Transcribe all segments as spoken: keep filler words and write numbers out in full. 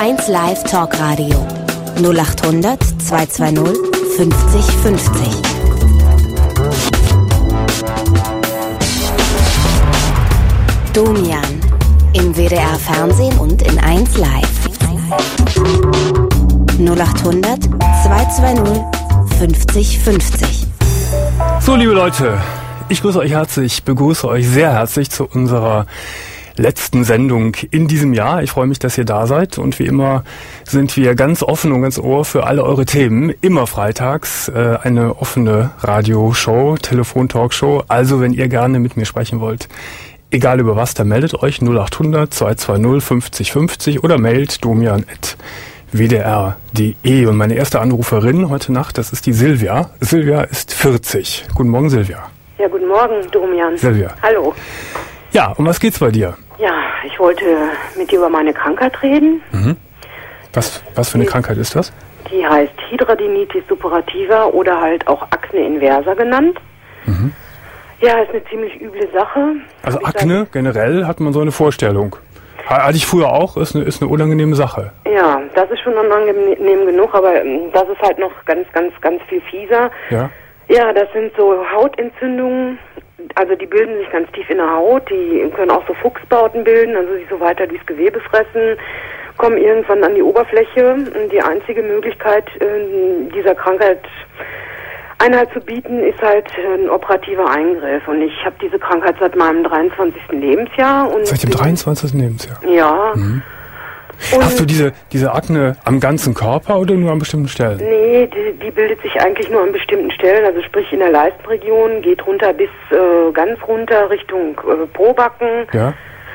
eins Live Talkradio null acht hundert zweihundertzweißig fünfzig fünfzig. Domian im W D R Fernsehen und in eins Live. null acht hundert zweihundertzweißig fünfzig fünfzig. So, liebe Leute, ich grüße euch herzlich, begrüße euch sehr herzlich zu unserer letzten Sendung in diesem Jahr. Ich freue mich, dass ihr da seid, und wie immer sind wir ganz offen und ganz ohr für alle eure Themen. Immer freitags äh, eine offene Radioshow, Telefon-Talkshow. Also wenn ihr gerne mit mir sprechen wollt, egal über was, dann meldet euch null acht hundert zweihundertzweißig fünfzig fünfzig oder mailt domian at w d r punkt d e. Und meine erste Anruferin heute Nacht, das ist die Silvia. Silvia ist vierzig. Guten Morgen, Silvia. Ja, guten Morgen, Domian. Silvia. Hallo. Ja, um was geht's bei dir? Ja, ich wollte mit dir über meine Krankheit reden. Mhm. Was, was für eine die, Krankheit ist das? Die heißt Hidradenitis suppurativa oder halt auch Akne inversa genannt. Mhm. Ja, ist eine ziemlich üble Sache. Also Akne dann, generell hat man so eine Vorstellung. Hatte ich früher auch, ist eine, ist eine unangenehme Sache. Ja, das ist schon unangenehm genug, aber das ist halt noch ganz, ganz, ganz viel fieser. Ja. Ja, das sind so Hautentzündungen, also die bilden sich ganz tief in der Haut, die können auch so Fuchsbauten bilden, also sich so weiter durchs Gewebe fressen, kommen irgendwann an die Oberfläche. Und die einzige Möglichkeit, dieser Krankheit Einhalt zu bieten, ist halt ein operativer Eingriff. Und ich habe diese Krankheit seit meinem dreiundzwanzigsten Lebensjahr. Und seit dem dreiundzwanzigsten Lebensjahr? Ja. Mhm. Hast du diese diese Akne am ganzen Körper oder nur an bestimmten Stellen? Nee, die, die bildet sich eigentlich nur an bestimmten Stellen, also sprich in der Leistenregion, geht runter bis äh, ganz runter Richtung äh, Pobacken, ja.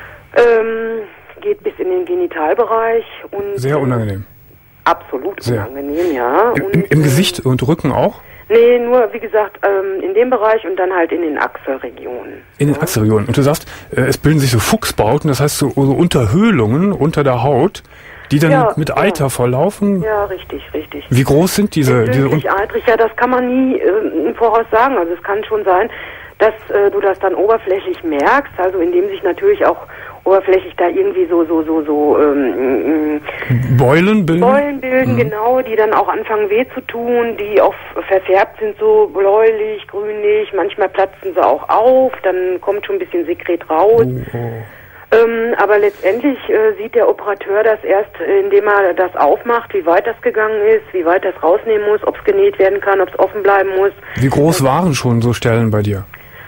ähm, geht bis in den Genitalbereich. Und sehr unangenehm. Absolut sehr unangenehm, ja. Im, und, im, im Gesicht und Rücken auch? Nee, nur, wie gesagt, ähm, in dem Bereich und dann halt in den Achselregionen. In den ja. Achselregionen. Und du sagst, äh, es bilden sich so Fuchsbauten, das heißt so, so Unterhöhlungen unter der Haut, die dann ja, mit Eiter ja. volllaufen? Ja, richtig, richtig. Wie groß sind diese? diese Un- eitrig, ja, das kann man nie äh, im Voraus sagen. Also es kann schon sein, dass äh, du das dann oberflächlich merkst, also indem sich natürlich auch oberflächlich da irgendwie so, so, so, so, ähm, Beulen bilden? Beulen bilden, mhm. genau, die dann auch anfangen weh zu tun, die auch verfärbt sind, so bläulich, grünlich, manchmal platzen sie auch auf, dann kommt schon ein bisschen Sekret raus. Oh, oh. Ähm, aber letztendlich äh, sieht der Operateur das erst, indem er das aufmacht, wie weit das gegangen ist, wie weit das rausnehmen muss, ob es genäht werden kann, ob es offen bleiben muss. Wie groß ähm, waren schon so Stellen bei dir?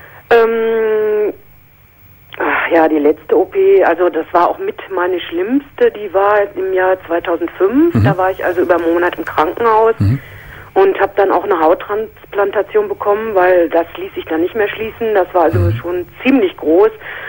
Ähm, Ach ja, die letzte O P, also das war auch mit meine schlimmste, die war im Jahr zweitausendfünf. Mhm. Da war ich also über einen Monat im Krankenhaus mhm. und habe dann auch eine Hauttransplantation bekommen, weil das ließ sich dann nicht mehr schließen. Das war also mhm. schon ziemlich groß.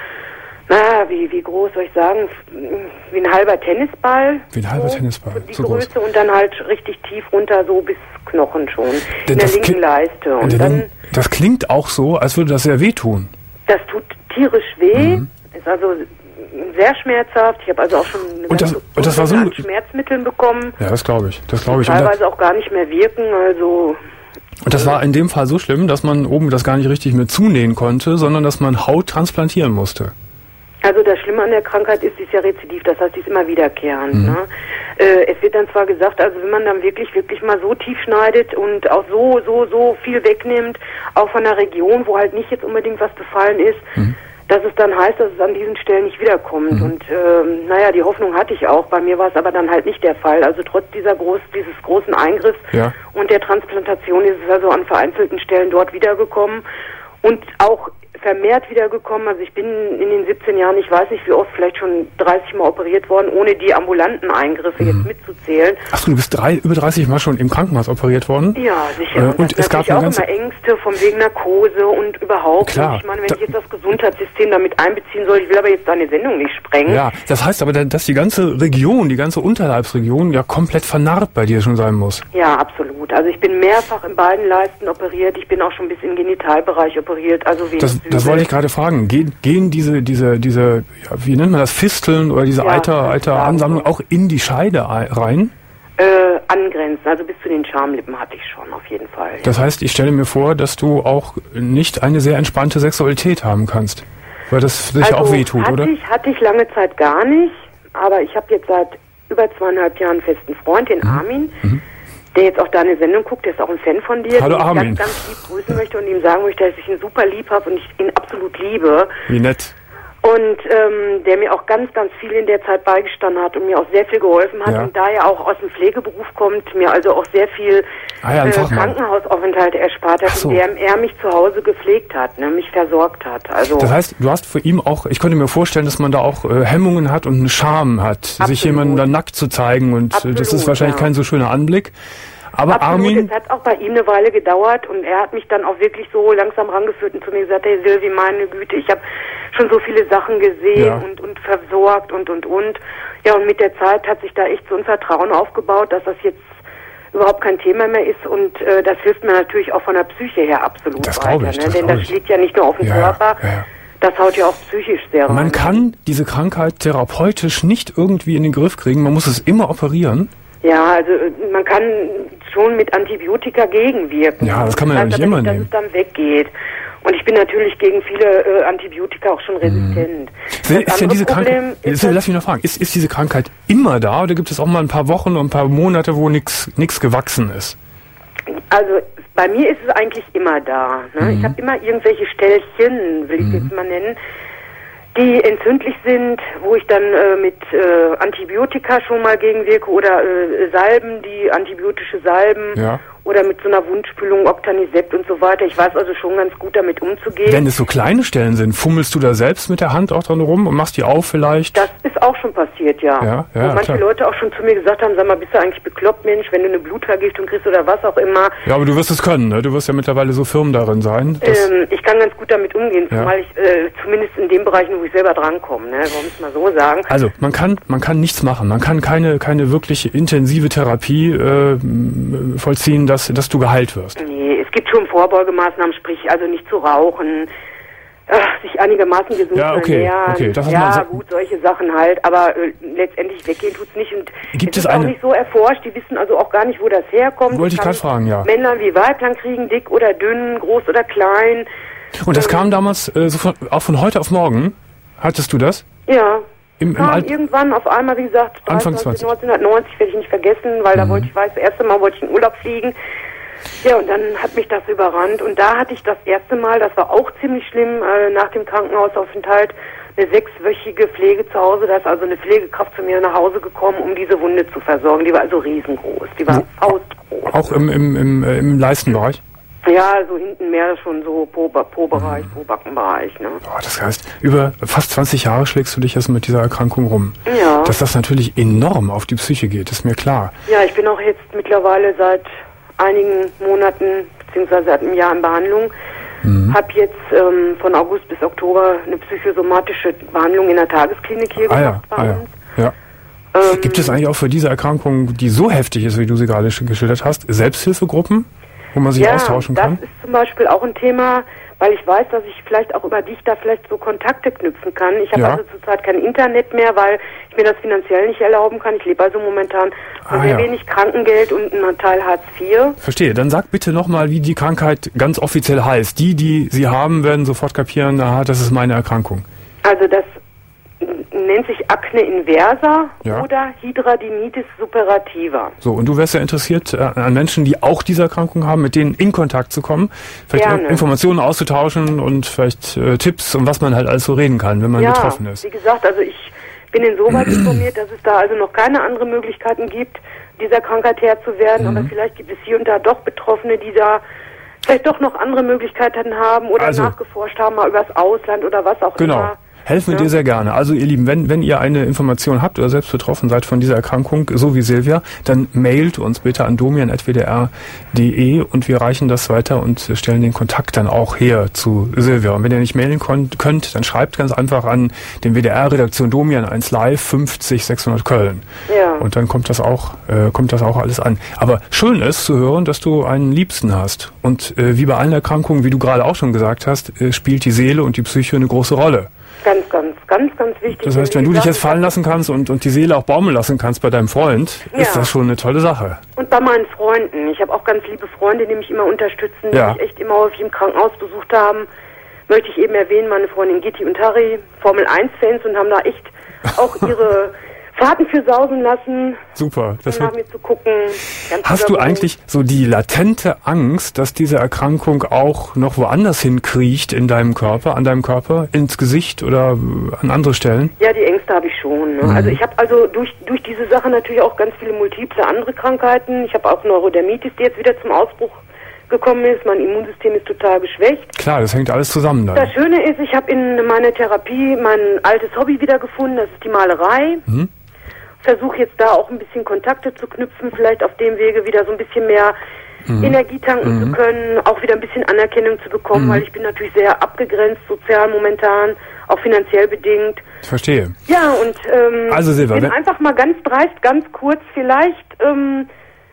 Naja, wie, wie groß soll ich sagen? Wie ein halber Tennisball. Wie ein halber so, Tennisball. Die so Größe groß. Und dann halt richtig tief runter, so bis Knochen schon. Denn in der linken kling- Leiste. Und dann, das klingt auch so, als würde das sehr wehtun. Das tut tierisch weh, mhm. ist also sehr schmerzhaft. Ich habe also auch schon eine und das, ganze und das war so an Schmerzmitteln bekommen. Ja, das glaube ich. Das glaube ich. Teilweise auch gar nicht mehr wirken. Also und das war in dem Fall so schlimm, dass man oben das gar nicht richtig mehr zunähen konnte, sondern dass man Haut transplantieren musste. Also das Schlimme an der Krankheit ist, sie ist ja rezidiv, das heißt, sie ist immer wiederkehrend. Mhm. Ne? Äh, es wird dann zwar gesagt, also wenn man dann wirklich, wirklich mal so tief schneidet und auch so, so, so viel wegnimmt, auch von der Region, wo halt nicht jetzt unbedingt was befallen ist, mhm. dass es dann heißt, dass es an diesen Stellen nicht wiederkommt. Mhm. Und ähm, naja, die Hoffnung hatte ich auch. Bei mir war es aber dann halt nicht der Fall. Also trotz dieser groß, dieses großen Eingriffs ja. und der Transplantation ist es also an vereinzelten Stellen dort wiedergekommen und auch vermehrt wiedergekommen. Also ich bin in den siebzehn Jahren, ich weiß nicht wie oft, vielleicht schon dreißig Mal operiert worden, ohne die ambulanten Eingriffe mhm. jetzt mitzuzählen. Achso, du bist drei, über dreißig Mal schon im Krankenhaus operiert worden? Ja, sicher. Äh, und es gab auch immer Ängste von wegen Narkose und überhaupt. Klar. Und ich meine, wenn da, ich jetzt das Gesundheitssystem damit einbeziehen soll, ich will aber jetzt deine Sendung nicht sprengen. Ja, das heißt aber, dass die ganze Region, die ganze Unterleibsregion ja komplett vernarbt bei dir schon sein muss. Ja, absolut. Also ich bin mehrfach in beiden Leisten operiert. Ich bin auch schon bis im Genitalbereich operiert. Also das, das wollte ich gerade fragen. Gehen, gehen diese, diese, diese, ja, wie nennt man das, Fisteln oder diese ja, Eiter, Eiteransammlung auch in die Scheide rein? Äh, angrenzen, also bis zu den Schamlippen hatte ich schon, auf jeden Fall. Das heißt, ich stelle mir vor, dass du auch nicht eine sehr entspannte Sexualität haben kannst. Weil das sich also auch wehtut, hatte oder? Ich, hatte ich lange Zeit gar nicht, aber ich habe jetzt seit über zweieinhalb Jahren festen Freund, den mhm. Armin, mhm. der jetzt auch deine Sendung guckt, der ist auch ein Fan von dir. Hallo den ich Armin. ganz, ganz lieb grüßen möchte und ihm sagen möchte, dass ich ihn super lieb habe und ich ihn absolut liebe. Wie nett. Und ähm, der mir auch ganz, ganz viel in der Zeit beigestanden hat und mir auch sehr viel geholfen hat. Ja. Und da er auch aus dem Pflegeberuf kommt, mir also auch sehr viel ah ja, äh, Krankenhausaufenthalte erspart hat, so. indem er mich zu Hause gepflegt hat, ne, mich versorgt hat. Also das heißt, du hast für ihn auch, ich könnte mir vorstellen, dass man da auch äh, Hemmungen hat und eine Scham hat, Absolut. sich jemanden dann nackt zu zeigen. Und Absolut, das ist wahrscheinlich ja. kein so schöner Anblick. Aber Absolut, Armin... es hat auch bei ihm eine Weile gedauert und er hat mich dann auch wirklich so langsam rangeführt und zu mir gesagt, hey Silvi, meine Güte, ich habe schon so viele Sachen gesehen ja. und, und versorgt und, und, und. Ja, und mit der Zeit hat sich da echt so ein Vertrauen aufgebaut, dass das jetzt überhaupt kein Thema mehr ist und äh, das hilft mir natürlich auch von der Psyche her absolut das weiter. Ich, ne? das Denn das schlägt ja nicht nur auf den ja, Körper, ja, ja. das haut ja auch psychisch sehr rein. Man kann diese Krankheit therapeutisch nicht irgendwie in den Griff kriegen, man muss es immer operieren. Ja, also man kann schon mit Antibiotika gegenwirken. Ja, das kann man ja nicht immer nehmen. Dass es dann weggeht. Und ich bin natürlich gegen viele äh, Antibiotika auch schon resistent. Hm. Ist denn diese Krankheit, ist, lass mich noch fragen, ist, ist diese Krankheit immer da oder gibt es auch mal ein paar Wochen und ein paar Monate, wo nichts nichts gewachsen ist? Also bei mir ist es eigentlich immer da. Ne? Mhm. Ich habe immer irgendwelche Stellchen, will ich mhm. jetzt mal nennen, die entzündlich sind, wo ich dann äh, mit äh, Antibiotika schon mal gegenwirke oder äh, Salben, die antibiotische Salben ja. oder mit so einer Wundspülung, Octanisept und so weiter. Ich weiß also schon ganz gut damit umzugehen. Wenn es so kleine Stellen sind, fummelst du da selbst mit der Hand auch dran rum und machst die auf vielleicht? Das ist auch schon passiert, ja. ja, ja wo manche klar. Leute auch schon zu mir gesagt haben, sag mal, bist du eigentlich bekloppt, Mensch, wenn du eine Blutvergiftung kriegst oder was auch immer. Ja, aber du wirst es können, ne? Du wirst ja mittlerweile so firm darin sein. Ähm, ich kann ganz gut damit umgehen, ja. zumal ich äh, zumindest in den Bereichen, wo ich selber drankomme, ne? Wollen wir es mal so sagen. Also, man kann man kann nichts machen. Man kann keine keine wirklich intensive Therapie äh, vollziehen, dass dass du geheilt wirst. Nee, es gibt schon Vorbeugemaßnahmen, sprich also nicht zu rauchen, äh, sich einigermaßen gesund ja, okay, ernähren. Okay, das ja, so gut, solche Sachen halt, aber äh, letztendlich weggehen tut's nicht und gibt es es ist eine, auch nicht so erforscht, die wissen also auch gar nicht, wo das herkommt. Wollte ich gerade fragen, ja. Männlein wie Weiblein kriegen, dick oder dünn, groß oder klein. Und das ähm, kam damals äh, so von, auch von heute auf morgen? Hattest du das? Ja. Im, im kam Alt- irgendwann auf einmal, wie gesagt, Anfang zwanzig. neunzehnhundertneunzig werde ich nicht vergessen, weil mhm. da wollte ich, weiß, das erste Mal wollte ich in Urlaub fliegen. Ja, und dann hat mich das überrannt. Und da hatte ich das erste Mal, das war auch ziemlich schlimm, äh, nach dem Krankenhausaufenthalt, eine sechswöchige Pflege zu Hause. Da ist also eine Pflegekraft zu mir nach Hause gekommen, um diese Wunde zu versorgen. Die war also riesengroß. Die war ja. faustgroß. Auch im, im, im, äh, im Leistenbereich? Ja, so hinten mehr schon so Po-Bereich, mhm. Po-Backenbereich. Ne? Oh, das heißt, über fast zwanzig Jahre schlägst du dich jetzt mit dieser Erkrankung rum. Ja. Dass das natürlich enorm auf die Psyche geht, ist mir klar. Ja, ich bin auch jetzt mittlerweile seit einigen Monaten beziehungsweise seit einem Jahr in Behandlung. Mhm. Habe jetzt ähm, von August bis Oktober eine psychosomatische Behandlung in der Tagesklinik hier ah, gemacht ja, bei ah, uns. Ja. Ja. Ähm, Gibt es eigentlich auch für diese Erkrankung, die so heftig ist, wie du sie gerade geschildert hast, Selbsthilfegruppen, wo man sich ja, austauschen kann? Das ist zum Beispiel auch ein Thema, weil ich weiß, dass ich vielleicht auch über dich da vielleicht so Kontakte knüpfen kann. Ich habe ja. also zurzeit kein Internet mehr, weil ich mir das finanziell nicht erlauben kann. Ich lebe also momentan von ah, sehr ja. wenig Krankengeld und einen Teil Hartz vier. Verstehe. Dann sag bitte nochmal, wie die Krankheit ganz offiziell heißt. Die, die sie haben, werden sofort kapieren, aha, das ist meine Erkrankung. Also das nennt sich Akne inversa ja. oder Hidradenitis suppurativa. So, und du wärst ja interessiert äh, an Menschen, die auch diese Erkrankung haben, mit denen in Kontakt zu kommen, vielleicht Gerne. Informationen auszutauschen und vielleicht äh, Tipps, um was man halt alles so reden kann, wenn man ja, betroffen ist. Wie gesagt, also ich bin insoweit informiert, dass es da also noch keine anderen Möglichkeiten gibt, dieser Krankheit Herr zu werden, mhm. aber vielleicht gibt es hier und da doch Betroffene, die da vielleicht doch noch andere Möglichkeiten haben oder also, nachgeforscht haben, mal übers Ausland oder was auch genau. immer. Helfen wir ja. dir sehr gerne. Also ihr Lieben, wenn wenn ihr eine Information habt oder selbst betroffen seid von dieser Erkrankung, so wie Silvia, dann mailt uns bitte an domian at w d r punkt d e und wir reichen das weiter und stellen den Kontakt dann auch her zu Silvia. Und wenn ihr nicht mailen könnt, dann schreibt ganz einfach an den W D R-Redaktion Domian eins Live fünfzig sechshundert Köln. Ja. Und dann kommt das auch äh, kommt das auch alles an. Aber schön ist zu hören, dass du einen Liebsten hast. Und äh, wie bei allen Erkrankungen, wie du gerade auch schon gesagt hast, äh, spielt die Seele und die Psyche eine große Rolle. Ganz, ganz, ganz, ganz wichtig. Das heißt, wenn du dich jetzt fallen lassen kannst und, und die Seele auch baumeln lassen kannst bei deinem Freund, ja. ist das schon eine tolle Sache. Und bei meinen Freunden. Ich habe auch ganz liebe Freunde, die mich immer unterstützen, die ja. mich echt immer häufig im Krankenhaus besucht haben. Möchte ich eben erwähnen, meine Freundin Gitti und Harry, Formel eins Fans und haben da echt auch ihre Fahrten für sausen lassen. Super. Das nach mir zu gucken. Hast du eigentlich so die latente Angst, dass diese Erkrankung auch noch woanders hinkriecht in deinem Körper, an deinem Körper, ins Gesicht oder an andere Stellen? Ja, die Ängste habe ich schon. Ne? Mhm. Also ich habe also durch durch diese Sache natürlich auch ganz viele multiple andere Krankheiten. Ich habe auch Neurodermitis, die jetzt wieder zum Ausbruch gekommen ist. Mein Immunsystem ist total geschwächt. Klar, das hängt alles zusammen dann. Das Schöne ist, ich habe in meiner Therapie mein altes Hobby wiedergefunden, das ist die Malerei. Mhm. Versuche jetzt da auch ein bisschen Kontakte zu knüpfen, vielleicht auf dem Wege wieder so ein bisschen mehr mhm. Energie tanken mhm. zu können, auch wieder ein bisschen Anerkennung zu bekommen, mhm. weil ich bin natürlich sehr abgegrenzt sozial momentan, auch finanziell bedingt. Ich verstehe. Ja, und ähm, also Silvia, ich bin einfach mal ganz dreist, ganz kurz, vielleicht ähm,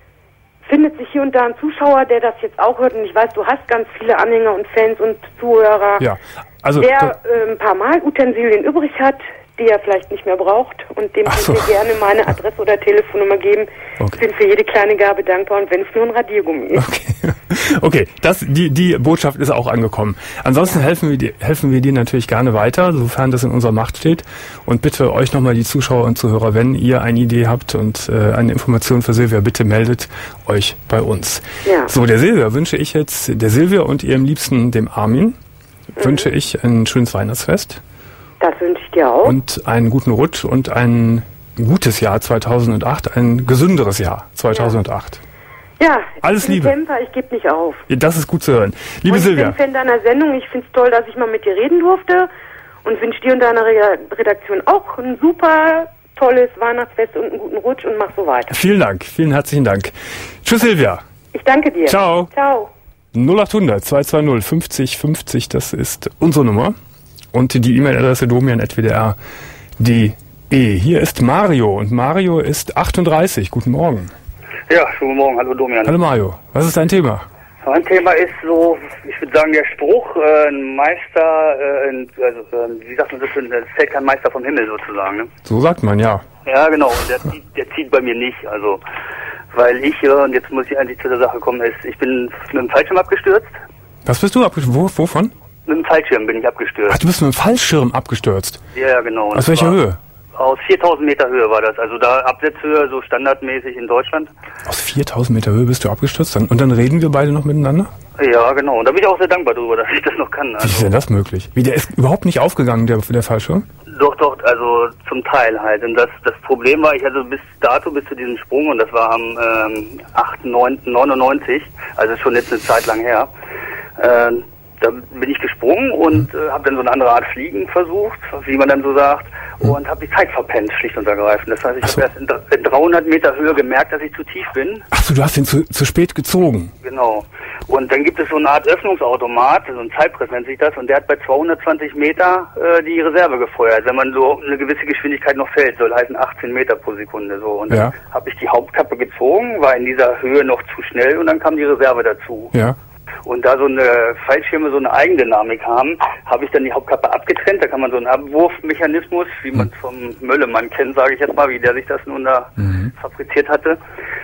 findet sich hier und da ein Zuschauer, der das jetzt auch hört, und ich weiß, du hast ganz viele Anhänger und Fans und Zuhörer, ja. also, der äh, ein paar Malutensilien übrig hat, die er vielleicht nicht mehr braucht, und dem so. könnt ihr gerne meine Adresse oder Telefonnummer geben. Okay. Ich bin für jede kleine Gabe dankbar, und wenn es nur ein Radiergummi ist. Okay, okay. Das, die, die Botschaft ist auch angekommen. Ansonsten ja. helfen wir dir, helfen wir dir natürlich gerne weiter, sofern das in unserer Macht steht. Und bitte euch nochmal, die Zuschauer und Zuhörer, wenn ihr eine Idee habt und äh, eine Information für Silvia, bitte meldet euch bei uns. Ja. So, der Silvia wünsche ich jetzt, der Silvia und ihrem Liebsten, dem Armin, mhm. wünsche ich ein schönes Weihnachtsfest. Das wünsche ich dir auch. Und einen guten Rutsch und ein gutes Jahr zweitausendacht, ein gesünderes Jahr zweitausendacht. Ja, ja, alles ich bin Liebe. Kämpfer, ich gebe nicht auf. Ja, das ist gut zu hören. Liebe und ich Silvia. Ich bin Fan deiner Sendung, ich finde es toll, dass ich mal mit dir reden durfte, und wünsche dir und deiner Redaktion auch ein super tolles Weihnachtsfest und einen guten Rutsch, und mach so weiter. Vielen Dank, vielen herzlichen Dank. Tschüss Silvia. Ich danke dir. Ciao. Ciao. null acht hundert zwei zwei null fünfzig fünfzig, das ist unsere Nummer. Und die E-Mail-Adresse domian at w d r punkt d e. Hier ist Mario, und Mario ist achtunddreißig. Guten Morgen. Ja, schönen Morgen. Hallo Domian. Hallo Mario. Was ist dein Thema? Mein Thema ist so, ich würde sagen, der Spruch, äh, ein Meister, äh, ein, also, äh, wie sagt man das, es fällt kein Meister vom Himmel sozusagen. Ne? So sagt man, ja. Ja, genau. Und der, zieht, der zieht bei mir nicht. Also, weil ich, ja, und jetzt muss ich eigentlich zu der Sache kommen, ist, ich bin mit dem Fallschirm abgestürzt. Was bist du abgestürzt? Wo, wovon? Mit dem Fallschirm bin ich abgestürzt. Ach, du bist mit dem Fallschirm abgestürzt? Ja, genau. Aus welcher Höhe? Aus viertausend Meter Höhe war das. Also da Absetzhöhe, so standardmäßig in Deutschland. Aus viertausend Meter Höhe bist du abgestürzt? Und dann reden wir beide noch miteinander? Ja, genau. Und da bin ich auch sehr dankbar darüber, dass ich das noch kann. Also, wie ist denn das möglich? Wie, der ist überhaupt nicht aufgegangen, der, der Fallschirm? Doch, doch, also zum Teil halt. Und das, das Problem war, ich hatte bis dato, bis zu diesem Sprung, und das war am ähm, achten neunten neunundneunzig, also schon jetzt eine Zeit lang her, äh, da bin ich gesprungen und äh, habe dann so eine andere Art Fliegen versucht, wie man dann so sagt, und habe die Zeit verpennt, schlicht und ergreifend. Das heißt, ich so. habe erst in, in dreihundert Meter Höhe gemerkt, dass ich zu tief bin. Ach so, du hast ihn zu, zu spät gezogen. Genau. Und dann gibt es so eine Art Öffnungsautomat, so ein Zeitpress nennt sich das, und der hat bei zweihundertzwanzig Meter äh, die Reserve gefeuert. Wenn man so eine gewisse Geschwindigkeit noch fällt, soll heißen achtzehn Meter pro Sekunde. So. Und ja. dann habe ich die Hauptkappe gezogen, war in dieser Höhe noch zu schnell, und dann kam die Reserve dazu. Ja. Und da so eine Fallschirme so eine Eigendynamik haben, habe ich dann die Hauptkappe abgetrennt. Da kann man so einen Abwurfmechanismus, wie man es vom Möllemann kennt, sage ich jetzt mal, wie der sich das nun da mhm. fabriziert hatte.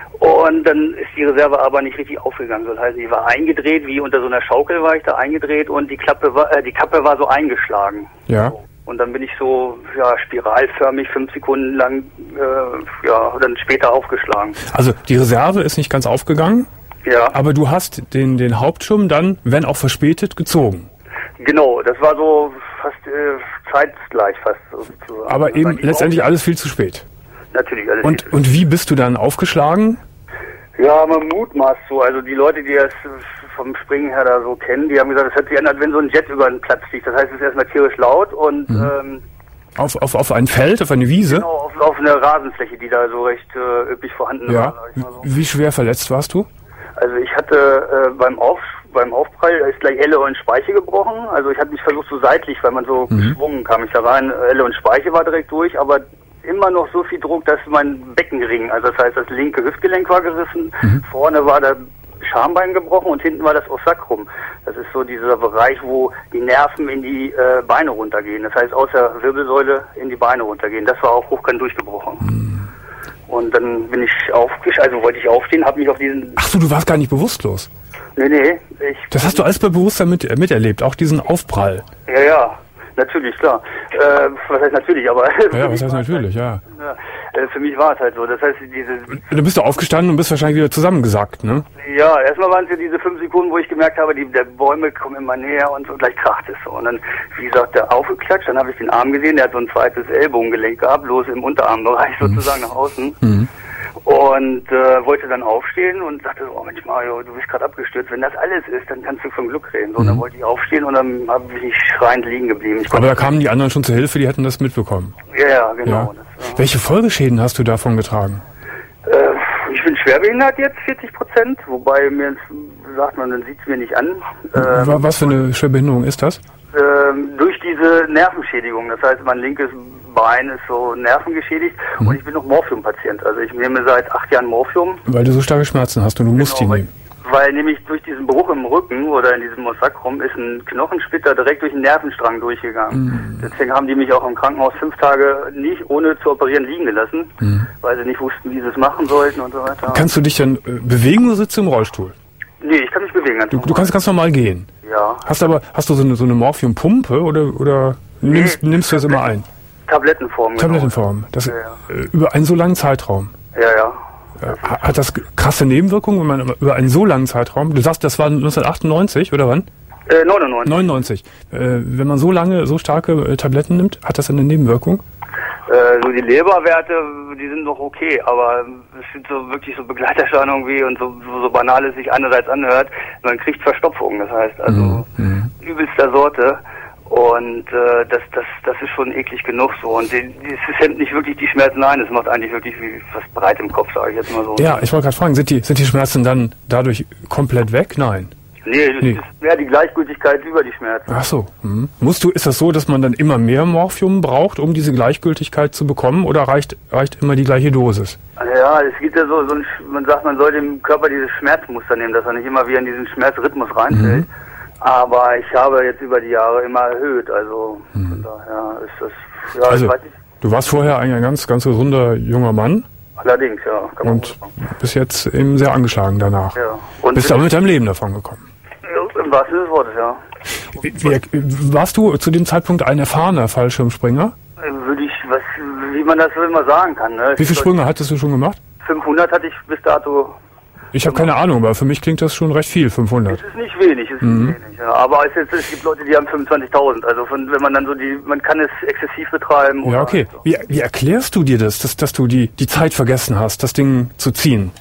Und dann ist die Reserve aber nicht richtig aufgegangen. Das heißt, ich war eingedreht, wie unter so einer Schaukel war ich da eingedreht, und die Klappe war, äh, die Kappe war so eingeschlagen. Ja. Und dann bin ich so, ja, spiralförmig fünf Sekunden lang, äh, ja, dann später aufgeschlagen. Also die Reserve ist nicht ganz aufgegangen? Ja. Aber du hast den, den Hauptschirm dann, wenn auch verspätet, gezogen? Genau, das war so fast äh, zeitgleich fast sozusagen. Aber eben letztendlich alles viel zu spät. Natürlich, alles und, viel zu und wie bist du dann aufgeschlagen? Ja, man mutmaßt so. Also die Leute, die das vom Springen her da so kennen, die haben gesagt, es hört sich an, als wenn so ein Jet über den Platz fliegt. Das heißt, es ist erstmal tierisch laut und... Mhm. Ähm, auf, auf, auf ein Feld, auf eine Wiese? Genau, auf, auf eine Rasenfläche, die da so recht äh, üppig vorhanden ja. war. Sag ich mal so. Wie schwer verletzt warst du? Also ich hatte äh, beim Auf beim Aufprall ist gleich Elle und Speiche gebrochen. Also ich hatte mich versucht so seitlich, weil man so mhm. geschwungen kam ich da rein. Elle und Speiche war direkt durch, aber immer noch so viel Druck, dass mein Beckenring, also das heißt das linke Hüftgelenk war gerissen, mhm. vorne war der Schambein gebrochen und hinten war das Ossacrum. Das ist so dieser Bereich, wo die Nerven in die äh, Beine runtergehen. Das heißt aus der Wirbelsäule in die Beine runtergehen. Das war auch hochkant durchgebrochen. Mhm. Und dann bin ich aufgestanden, also wollte ich aufstehen, habe mich auf diesen... Ach so, du warst gar nicht bewusstlos? Nee, nee. Ich das hast du alles bei Bewusstsein mit, äh, miterlebt, auch diesen Aufprall? Ja, ja. Natürlich, klar. Äh, was heißt natürlich, aber... Ja, was heißt natürlich, ja. ja. Für mich war es halt so. Das heißt, diese... Du bist doch aufgestanden und bist wahrscheinlich wieder zusammengesackt, ne? Ja, erstmal waren es ja diese fünf Sekunden, wo ich gemerkt habe, die der Bäume kommen immer näher und so, gleich kracht es so. Und dann, wie gesagt, der aufgeklatscht, dann habe ich den Arm gesehen, der hat so ein zweites Ellbogengelenk gehabt, bloß im Unterarmbereich mhm. sozusagen nach außen. Mhm. Und äh, wollte dann aufstehen und sagte so, oh Mensch Mario, du bist gerade abgestürzt, wenn das alles ist, dann kannst du vom Glück reden. So, mhm. dann wollte ich aufstehen und dann habe ich schreiend liegen geblieben. Ich Aber da kamen die anderen schon zur Hilfe, die hätten das mitbekommen. Ja, ja, genau. Ja. Das, äh, Welche Folgeschäden hast du davon getragen? Äh, ich bin schwerbehindert jetzt, vierzig Prozent, wobei mir sagt man, dann sieht es mir nicht an. Ähm, Was für eine Schwerbehinderung ist das? Ähm, durch diese Nervenschädigung, das heißt, mein linkes Bein ist so nervengeschädigt mhm. und ich bin noch Morphium-Patient. Also ich nehme seit acht Jahren Morphium. Weil du so starke Schmerzen hast und du musst genau, die nehmen. Weil, weil nämlich durch diesen Bruch im Rücken oder in diesem Ossacrum ist ein Knochensplitter direkt durch den Nervenstrang durchgegangen. Mhm. Deswegen haben die mich auch im Krankenhaus fünf Tage nicht ohne zu operieren liegen gelassen, mhm. weil sie nicht wussten, wie sie es machen sollten und so weiter. Kannst du dich dann äh, bewegen oder sitzt du im Rollstuhl? Nee, ich kann mich bewegen. Du, du kannst ganz normal gehen? Ja. Hast aber, hast du so eine, so eine Morphiumpumpe oder, oder nee, nimmst, nimmst du das immer ein? Tablettenform. Tablettenform. Das ja, ja. Äh, über einen so langen Zeitraum. Ja, ja. Äh, hat das krasse Nebenwirkungen, wenn man über einen so langen Zeitraum, du sagst, das war neunzehnhundertachtundneunzig oder wann? Äh, neunundneunzig. neunundneunzig. Äh, wenn man so lange, so starke äh, Tabletten nimmt, hat das eine Nebenwirkung? Äh, so die Leberwerte, die sind noch okay, aber es sind so wirklich so Begleiterscheinungen wie und so, so, so banal es sich einerseits anhört, man kriegt Verstopfung, das heißt also mhm. übelster Sorte und äh, das das das ist schon eklig genug so und es hemmt nicht wirklich die Schmerzen ein, es macht eigentlich wirklich wie was breit im Kopf, sage ich jetzt mal so. Ja, ich wollte gerade fragen, sind die sind die Schmerzen dann dadurch komplett weg? Nein. Nee, das nee. ist mehr die Gleichgültigkeit über die Schmerzen. Ach so. Mhm. Musst du, ist das so, dass man dann immer mehr Morphium braucht, um diese Gleichgültigkeit zu bekommen, oder reicht reicht immer die gleiche Dosis? Ja, es gibt ja so, so ein, man sagt, man soll dem Körper dieses Schmerzmuster nehmen, dass er nicht immer wieder in diesen Schmerzrhythmus reinfällt. Mhm. Aber ich habe jetzt über die Jahre immer erhöht, also mhm. von daher ist das, ja, also, ich weiß nicht. Du warst vorher ein ganz, ganz gesunder junger Mann. Allerdings, ja. Kann man und bist jetzt eben sehr angeschlagen danach. Ja. Und bist aber mit deinem Leben davon gekommen. Im wahrsten Sinne des Wortes, ja. Wie, wie, warst du zu dem Zeitpunkt ein erfahrener Fallschirmspringer? Würde ich, was, wie man das so immer sagen kann. Ne? Wie viele Sprünge hattest du schon gemacht? fünfhundert hatte ich bis dato. Ich habe keine Ahnung, aber für mich klingt das schon recht viel, fünfhundert. Es ist nicht wenig, es ist mhm. nicht wenig. Ja. Aber es, ist, es gibt Leute, die haben fünfundzwanzigtausend. Also von, wenn man dann so die, man kann es exzessiv betreiben. Ja, okay. So. Wie, wie erklärst du dir das, dass, dass du die, die Zeit vergessen hast, das Ding zu ziehen?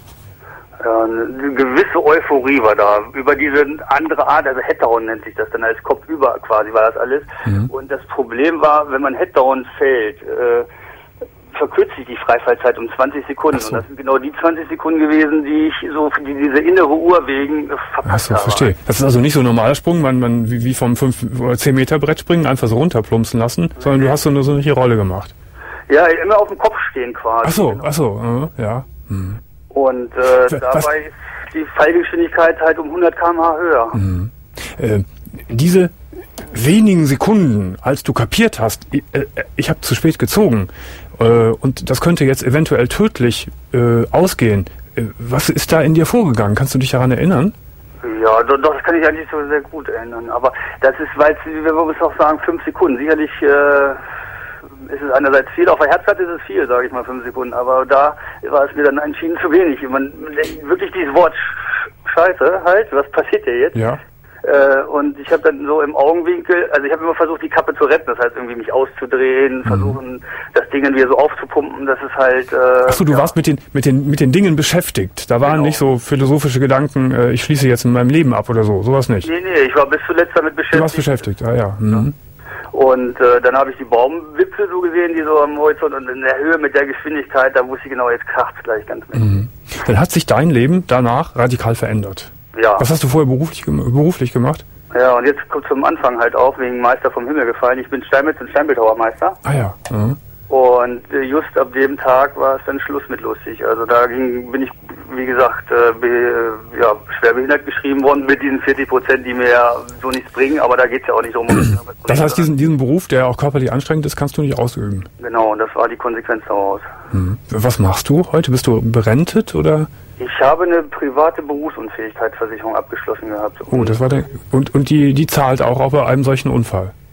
Ja, eine gewisse Euphorie war da. Über diese andere Art, also Headdown nennt sich das dann, als kopfüber quasi war das alles. Mhm. Und das Problem war, wenn man Headdown fällt, äh, verkürzt sich die Freifallzeit um zwanzig Sekunden. So. Und das sind genau die zwanzig Sekunden gewesen, die ich so für die, diese innere Uhr wegen äh, verpasst habe. Verstehe. Das ist also nicht so ein normaler Sprung, man, man wie, wie vom fünf oder zehn Meter Brett springen, einfach so runterplumpsen lassen, mhm. sondern du hast so eine solche Rolle gemacht. Ja, immer auf dem Kopf stehen quasi. Ach so, genau. ach so, äh, ja. Mhm. Und äh, dabei Was? ist die Fallgeschwindigkeit halt um hundert Kilometer pro Stunde höher. Mhm. Äh, diese wenigen Sekunden, als du kapiert hast, ich, äh, ich habe zu spät gezogen äh, und das könnte jetzt eventuell tödlich äh, ausgehen. Äh, was ist da in dir vorgegangen? Kannst du dich daran erinnern? Ja, doch, doch das kann ich eigentlich so sehr gut erinnern. Aber das ist, weil wir müssen auch sagen, fünf Sekunden. Sicherlich äh, ist es einerseits viel, auf der Herzplatte ist es viel, sage ich mal, fünf Sekunden, aber da war es mir dann entschieden zu wenig. Man, wirklich dieses Wort Scheiße halt, was passiert hier jetzt? Ja. Äh, und ich habe dann so im Augenwinkel, also ich habe immer versucht, die Kappe zu retten, das heißt irgendwie mich auszudrehen, mhm. versuchen, das Ding wieder so aufzupumpen, das ist halt... Äh, Achso, du ja. warst mit den, mit den, mit den Dingen beschäftigt, da waren genau. nicht so philosophische Gedanken, äh, ich schließe jetzt in meinem Leben ab oder so, sowas nicht? Nee, nee, ich war bis zuletzt damit beschäftigt. Du warst beschäftigt, ah ja. Mhm. ja. Und äh, dann habe ich die Baumwipfel so gesehen, die so am Horizont und in der Höhe mit der Geschwindigkeit, da wusste ich genau, jetzt kracht gleich ganz mit. Mhm. Dann hat sich dein Leben danach radikal verändert. Ja. Was hast du vorher beruflich, beruflich gemacht? Ja, und jetzt kommt zum Anfang halt auch wegen Meister vom Himmel gefallen. Ich bin Steinmetz- und Steinbildhauermeister. Ah ja. Mhm. Und äh, just ab dem Tag war es dann Schluss mit lustig. Also da ging, bin ich, wie gesagt, äh, be, äh, ja, schwerbehindert geschrieben worden mit diesen vierzig Prozent, die mir ja so nichts bringen, aber da geht's ja auch nicht um. Das heißt, diesen, diesen Beruf, der auch körperlich anstrengend ist, kannst du nicht ausüben? Genau, und das war die Konsequenz daraus. Mhm. Was machst du heute? Bist du berentet oder? Ich habe eine private Berufsunfähigkeitsversicherung abgeschlossen gehabt. Oh, das war der, und, und die, die zahlt auch bei einem solchen Unfall?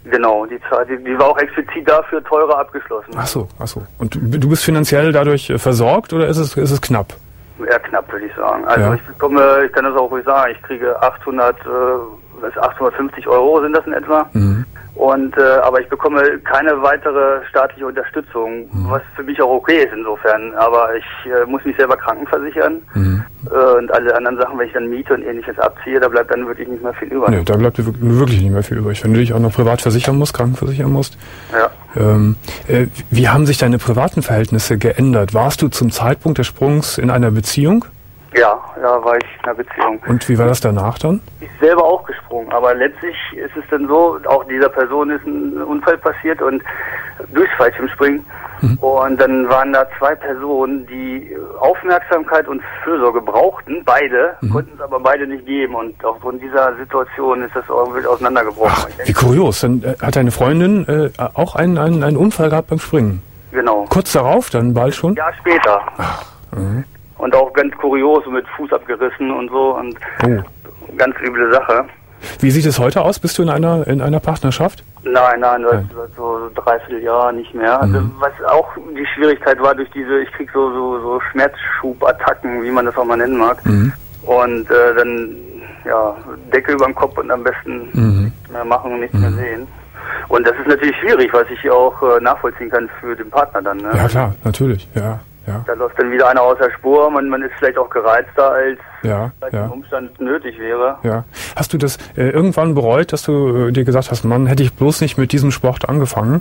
Genau, die, die, die war auch explizit dafür teurer abgeschlossen. Ach so, ach so. Und du bist finanziell dadurch versorgt oder ist es, ist es knapp? Eher knapp, würde ich sagen. Also Ja. ich bekomme, ich kann das auch ruhig sagen, ich kriege achthundert, äh, achthundertfünfzig Euro sind das in etwa. Mhm. Und, äh, aber ich bekomme keine weitere staatliche Unterstützung, Mhm. was für mich auch okay ist insofern. Aber ich äh, muss mich selber krankenversichern. Mhm. Äh, und alle anderen Sachen, wenn ich dann Miete und ähnliches abziehe, da bleibt dann wirklich nicht mehr viel über. Nee, da bleibt dir wirklich wirklich nicht mehr viel übrig. Wenn du dich auch noch privat versichern musst, krankenversichern musst. Ja. Ähm, äh, wie haben sich deine privaten Verhältnisse geändert? Warst du zum Zeitpunkt des Sprungs in einer Beziehung? Ja, da war ich in einer Beziehung. Und wie war das danach dann? Ich bin selber auch gesprungen, aber letztlich ist es dann so, auch dieser Person ist ein Unfall passiert und durchs Fallschirmspringen. Mhm. Und dann waren da zwei Personen, die Aufmerksamkeit und Fürsorge brauchten, beide, mhm. konnten es aber beide nicht geben. Und aufgrund dieser Situation ist das auch wild auseinandergebrochen. Ach, wie kurios. Dann äh, hat deine Freundin äh, auch einen, einen, einen Unfall gehabt beim Springen? Genau. Kurz darauf, dann bald schon? Ein Jahr später. Ach, mhm. Und auch ganz kurios, so mit Fuß abgerissen und so. Und oh. Ganz üble Sache. Wie sieht es heute aus? Bist du in einer in einer Partnerschaft? Nein, nein, seit Nein. so, so dreiviertel Jahr nicht mehr. Also, Mhm. was auch die Schwierigkeit war durch diese, ich krieg so so, so Schmerzschubattacken, wie man das auch mal nennen mag. Mhm. Und äh, dann ja Decke über dem Kopf und am besten Mhm. nichts mehr machen und nichts mehr sehen. Und das ist natürlich schwierig, was ich auch äh, nachvollziehen kann für den Partner dann. Ne? Ja klar, natürlich. Ja, ja, Da läuft dann wieder einer aus der Spur, man, man ist vielleicht auch gereizter, als ja, vielleicht ja. im Umstand nötig wäre. Ja. Hast du das äh, irgendwann bereut, dass du äh, dir gesagt hast, Mann, hätte ich bloß nicht mit diesem Sport angefangen?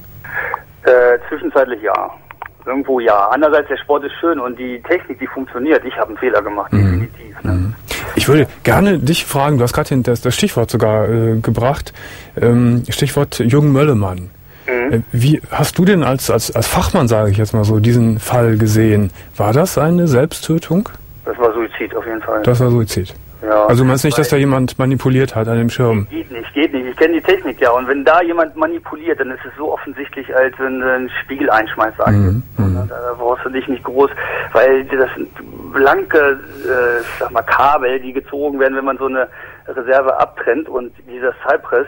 Äh, zwischenzeitlich ja. Irgendwo ja. Andererseits, der Sport ist schön und die Technik, die funktioniert. Ich habe einen Fehler gemacht, Mhm. definitiv. Ne? Mhm. Ich würde gerne dich fragen, du hast gerade das, das Stichwort sogar äh, gebracht, ähm, Stichwort Jürgen Möllemann. Mhm. Äh, wie hast du denn als, als, als Fachmann, sage ich jetzt mal so, diesen Fall gesehen? War das eine Selbsttötung? Das war Suizid auf jeden Fall. Das war Suizid. Ja. Also du meinst nicht, dass da jemand manipuliert hat an dem Schirm? Geht nicht, geht nicht. Ich kenne die Technik ja. Und wenn da jemand manipuliert, dann ist es so offensichtlich, als wenn du einen Spiegel einschmeißt, sag ich Mhm, jetzt. mhm. Da, da brauchst du dich nicht groß, weil das sind blanke, äh, ich sag mal, Kabel, die gezogen werden, wenn man so eine Reserve abtrennt. Und dieser Cypress,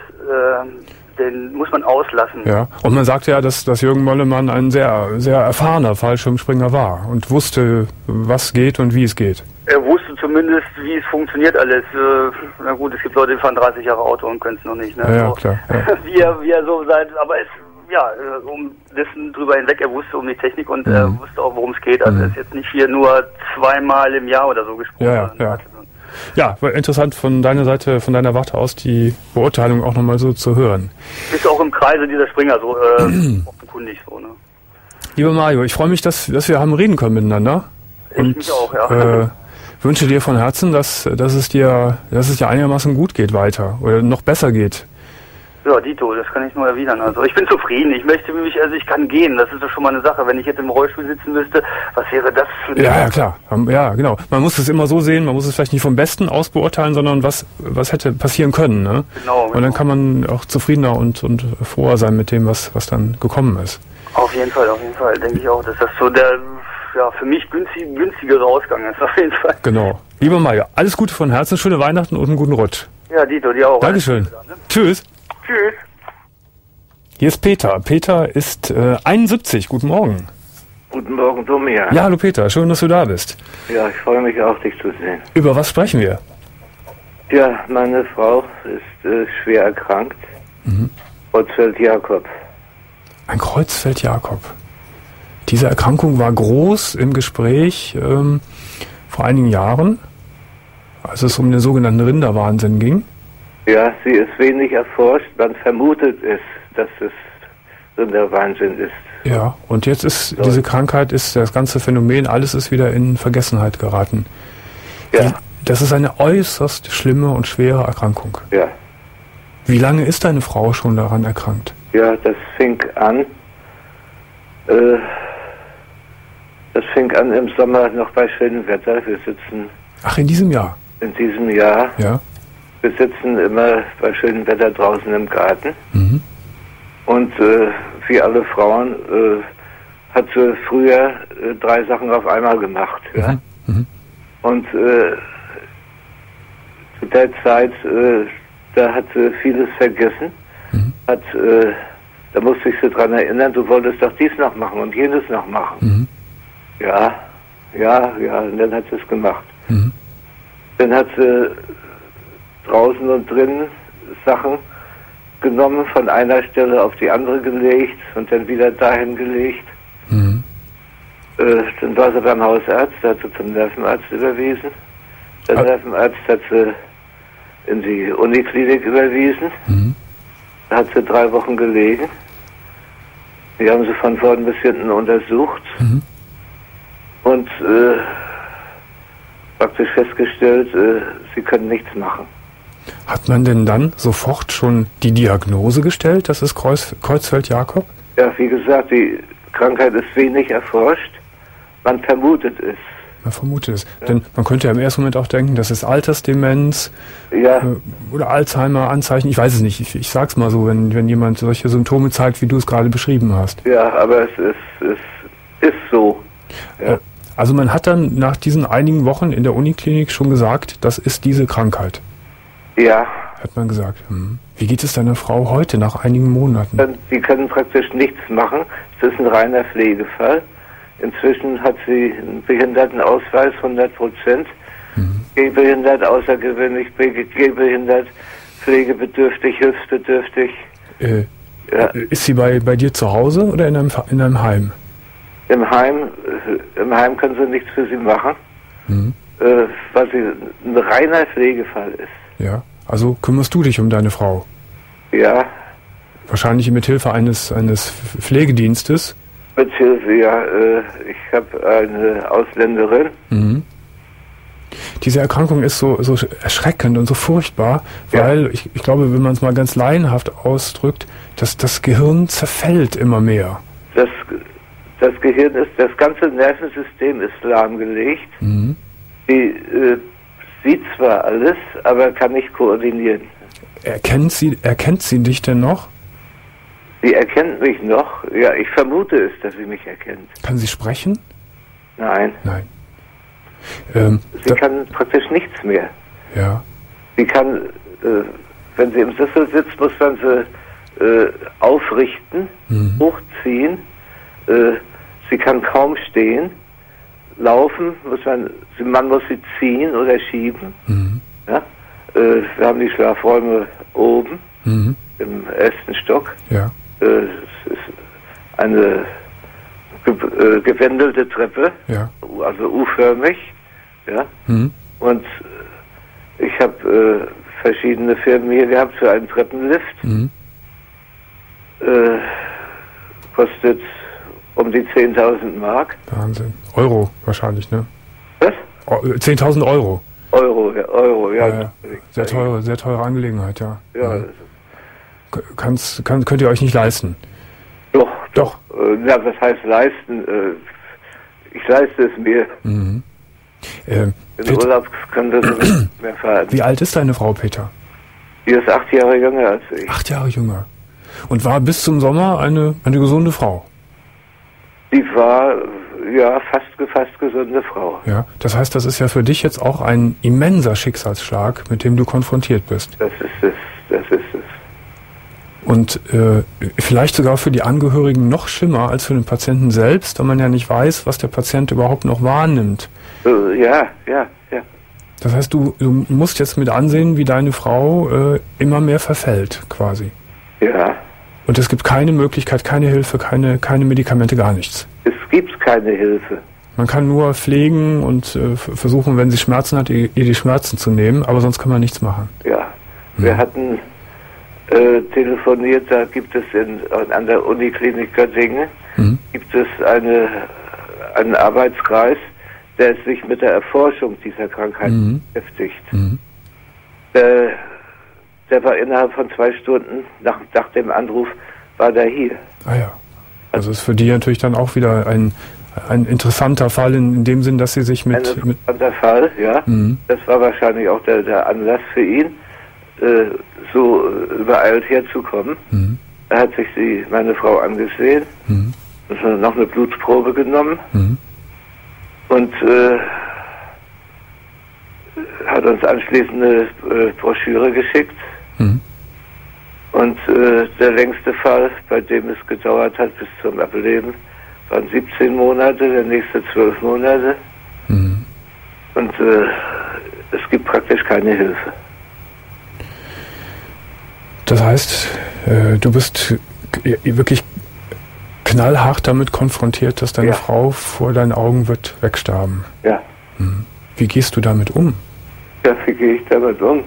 äh, den muss man auslassen. Ja, und man sagt ja, dass, dass Jürgen Möllemann ein sehr, sehr erfahrener Fallschirmspringer war und wusste, was geht und wie es geht. Er wusste zumindest, wie es funktioniert alles. Äh, na gut, es gibt Leute, die fahren dreißig Jahre Auto und können es noch nicht. Ne? Ja, ja, so, klar. Ja. Wie, er, wie er so sein, aber es, ja, äh, um dessen drüber hinweg, er wusste um die Technik und Mhm. er wusste auch, worum es geht. Also Mhm. er ist jetzt nicht hier nur zweimal im Jahr oder so gesprungen. Ja, ja, sondern ja. hatte so- Ja, war interessant von deiner Seite, von deiner Warte aus die Beurteilung auch nochmal so zu hören. Bist auch im Kreise dieser Springer so äh, offenkundig so, ne? Lieber Mario, ich freue mich, dass, dass wir haben reden können miteinander. Ich Und mich auch, ja. äh, wünsche dir von Herzen, dass, dass es dir, dass es dir einigermaßen gut geht weiter oder noch besser geht. Ja, Dito, das kann ich nur erwidern. Also ich bin zufrieden. Ich möchte mich, also ich kann gehen. Das ist doch schon mal eine Sache. Wenn ich jetzt im Rollstuhl sitzen müsste, was wäre das für eine Ja, ja, klar. Ja, genau. Man muss es immer so sehen, man muss es vielleicht nicht vom Besten aus beurteilen, sondern was, was hätte passieren können. Ne? Genau, Und dann genau. kann man auch zufriedener und, und froher sein mit dem, was, was dann gekommen ist. Auf jeden Fall, auf jeden Fall, denke ich auch, dass das so der, ja, für mich günstig, günstigere Ausgang ist, auf jeden Fall. Genau. Lieber Mario, alles Gute von Herzen, schöne Weihnachten und einen guten Rutsch. Ja, Dito, dir auch. Dankeschön. Alles Gute dann, ne? Tschüss. Tschüss. Hier ist Peter. Peter ist äh, einundsiebzig. Guten Morgen. Guten Morgen, Domian. Ja, hallo Peter. Schön, dass du da bist. Ja, ich freue mich auch, dich zu sehen. Über was sprechen wir? Ja, meine Frau ist äh, schwer erkrankt. Mhm. Kreuzfeld-Jakob. Ein Kreuzfeld-Jakob. Diese Erkrankung war groß im Gespräch ähm, vor einigen Jahren, als es um den sogenannten Rinderwahnsinn ging. Ja, sie ist wenig erforscht. Man vermutet es, dass es Rinderwahnsinn ist. Ja, und jetzt ist diese Krankheit, ist das ganze Phänomen, alles ist wieder in Vergessenheit geraten. Ja, Die, das ist eine äußerst schlimme und schwere Erkrankung. ja. Wie lange ist deine Frau schon daran erkrankt? Ja, das fing an. Äh, das fing an im Sommer noch bei schönem Wetter. Wir sitzen Ach, in diesem Jahr? in diesem Jahr. Ja. Wir sitzen immer bei schönem Wetter draußen im Garten. Mhm. Und äh, wie alle Frauen äh, hat sie früher äh, drei Sachen auf einmal gemacht. Ja? Mhm. Mhm. Und äh, zu der Zeit, äh, da hat sie vieles vergessen. Mhm. hat, äh, da musste ich sie dran erinnern, du wolltest doch dies noch machen und jenes noch machen. Mhm. Ja, ja, ja, und dann hat sie es gemacht. Mhm. Dann hat sie draußen und drinnen Sachen genommen, von einer Stelle auf die andere gelegt und dann wieder dahin gelegt. Mhm. Äh, dann war sie beim Hausarzt, da hat sie zum Nervenarzt überwiesen. Der Ah. Nervenarzt hat sie in die Uniklinik überwiesen. Mhm. Da hat sie drei Wochen gelegen. Die haben sie von vorn bis hinten untersucht Mhm. und äh, praktisch festgestellt, äh, sie können nichts machen. Hat man denn dann sofort schon die Diagnose gestellt, das ist Kreuz, Creutzfeldt-Jakob? Ja, wie gesagt, die Krankheit ist wenig erforscht. Man vermutet es. Man vermutet es. Ja. Denn man könnte ja im ersten Moment auch denken, das ist Altersdemenz ja. äh, oder Alzheimer-Anzeichen. Ich weiß es nicht. Ich, ich sag's mal so, wenn, wenn jemand solche Symptome zeigt, wie du es gerade beschrieben hast. Ja, aber es ist, es ist so. Ja. Äh, also man hat dann nach diesen einigen Wochen in der Uniklinik schon gesagt, das ist diese Krankheit. Ja. Hat man gesagt. Hm. Wie geht es deiner Frau heute nach einigen Monaten? Sie können praktisch nichts machen. Es ist ein reiner Pflegefall. Inzwischen hat sie einen Behindertenausweis, hundert Prozent. Mhm. Gehbehindert, außergewöhnlich gehbehindert, pflegebedürftig, hilfsbedürftig. Äh, ja. Ist sie bei, bei dir zu Hause oder in einem, in einem Heim? Im Heim, im Heim können sie nichts für sie machen, mhm. äh, weil sie ein reiner Pflegefall ist. Ja, also kümmerst du dich um deine Frau? Ja. Wahrscheinlich mit Hilfe eines, eines Pflegedienstes? Mit Hilfe, ja. Äh, ich habe eine Ausländerin. Mhm. Diese Erkrankung ist so, so erschreckend und so furchtbar, weil ja. ich, ich glaube, wenn man es mal ganz laienhaft ausdrückt, dass das Gehirn zerfällt immer mehr. Das, das Gehirn ist, das ganze Nervensystem ist lahmgelegt. Mhm. Die äh, sieht zwar alles, aber kann nicht koordinieren. Erkennt sie, erkennt sie dich denn noch? Sie erkennt mich noch. Ja, ich vermute es, dass sie mich erkennt. Kann sie sprechen? Nein. Nein. Ähm, sie kann praktisch nichts mehr. Ja. Sie kann, äh, wenn sie im Sessel sitzt, muss man sie äh, aufrichten, mhm. hochziehen. Äh, sie kann kaum stehen. Laufen muss man, man muss sie ziehen oder schieben. Mhm. Ja? Äh, wir haben die Schlafräume oben, mhm. im ersten Stock. Ja. Äh, es ist eine ge äh, gewändelte Treppe, ja. Also U-förmig. Ja. Mhm. Und ich habe äh, verschiedene Firmen hier gehabt für einen Treppenlift. Mhm. Äh, kostet um die zehntausend Mark. Wahnsinn. Euro wahrscheinlich, ne? Was? zehntausend Euro. Euro, ja, Euro, ja. ja, ja. Sehr teure, sehr teure Angelegenheit, ja. Ja. ja. Kannst, kann, könnt ihr euch nicht leisten? Doch. Doch. Äh, ja, was heißt leisten? Äh, ich leiste es mir. Mhm. Ähm, In Urlaub könnte sie nicht mehr fahren. Wie alt ist deine Frau, Peter? Die ist acht Jahre jünger als ich. Acht Jahre jünger. Und war bis zum Sommer eine, eine gesunde Frau? Die war, ja, fast, fast gesunde Frau. Ja, das heißt, das ist ja für dich jetzt auch ein immenser Schicksalsschlag, mit dem du konfrontiert bist. Das ist es, das ist es. Und äh, vielleicht sogar für die Angehörigen noch schlimmer als für den Patienten selbst, da man ja nicht weiß, was der Patient überhaupt noch wahrnimmt. Äh, ja, ja, ja. Das heißt, du, du musst jetzt mit ansehen, wie deine Frau äh, immer mehr verfällt, quasi. Ja. Und es gibt keine Möglichkeit, keine Hilfe, keine, keine Medikamente, gar nichts. Es gibt keine Hilfe. Man kann nur pflegen und äh, versuchen, wenn sie Schmerzen hat, ihr, ihr die Schmerzen zu nehmen, aber sonst kann man nichts machen. Ja, wir hm. hatten äh, telefoniert, da gibt es in, an der Uniklinik Göttingen, hm. gibt es eine, einen Arbeitskreis, der sich mit der Erforschung dieser Krankheit hm. beschäftigt. Hm. Der, der war innerhalb von zwei Stunden, nach, nach dem Anruf, war der hier. Ah ja. Also ist für die natürlich dann auch wieder ein, ein interessanter Fall in, in dem Sinn, dass sie sich mit... Ein interessanter Fall, ja. Mhm. Das war wahrscheinlich auch der, der Anlass für ihn, äh, so übereilt herzukommen. Mhm. Er hat sich die, meine Frau angesehen, mhm. und noch eine Blutprobe genommen mhm. und äh, hat uns anschließend eine äh, Broschüre geschickt. Mhm. Und äh, der längste Fall, bei dem es gedauert hat bis zum Ableben, waren siebzehn Monate, der nächste zwölf Monate. Mhm. Und äh, es gibt praktisch keine Hilfe. Das heißt, äh, du bist wirklich knallhart damit konfrontiert, dass deine ja. Frau vor deinen Augen wird wegsterben. Ja. Mhm. Wie gehst du damit um? Ja, wie gehe ich damit um?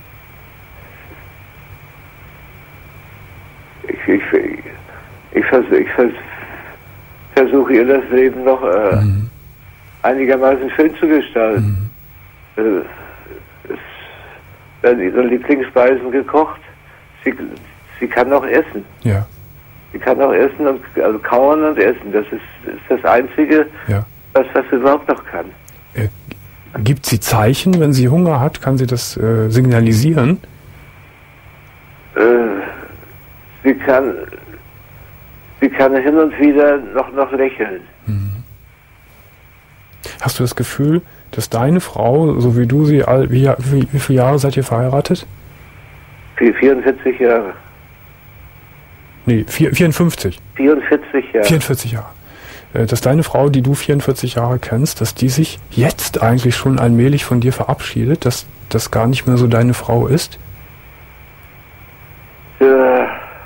Ich, ich, ich, ich, vers, ich vers, versuche ihr das Leben noch äh, mhm. einigermaßen schön zu gestalten. Mhm. Äh, es werden ihre Lieblingsspeisen gekocht. Sie, sie kann auch essen. Ja. Sie kann auch essen, und, also kauen und essen. Das ist, ist das Einzige, ja. was, was sie überhaupt noch kann. Äh, gibt sie Zeichen, wenn sie Hunger hat? Kann sie das äh, signalisieren? Äh, sie kann, sie kann hin und wieder noch, noch lächeln. Mhm. Hast du das Gefühl, dass deine Frau, so wie du sie, all, wie, wie, wie viele Jahre seid ihr verheiratet? vierundvierzig Jahre. Nee, vierundfünfzig. vierundvierzig Jahre. vierundvierzig Jahre. Dass deine Frau, die du vierundvierzig Jahre kennst, dass die sich jetzt eigentlich schon allmählich von dir verabschiedet, dass das gar nicht mehr so deine Frau ist? Ja,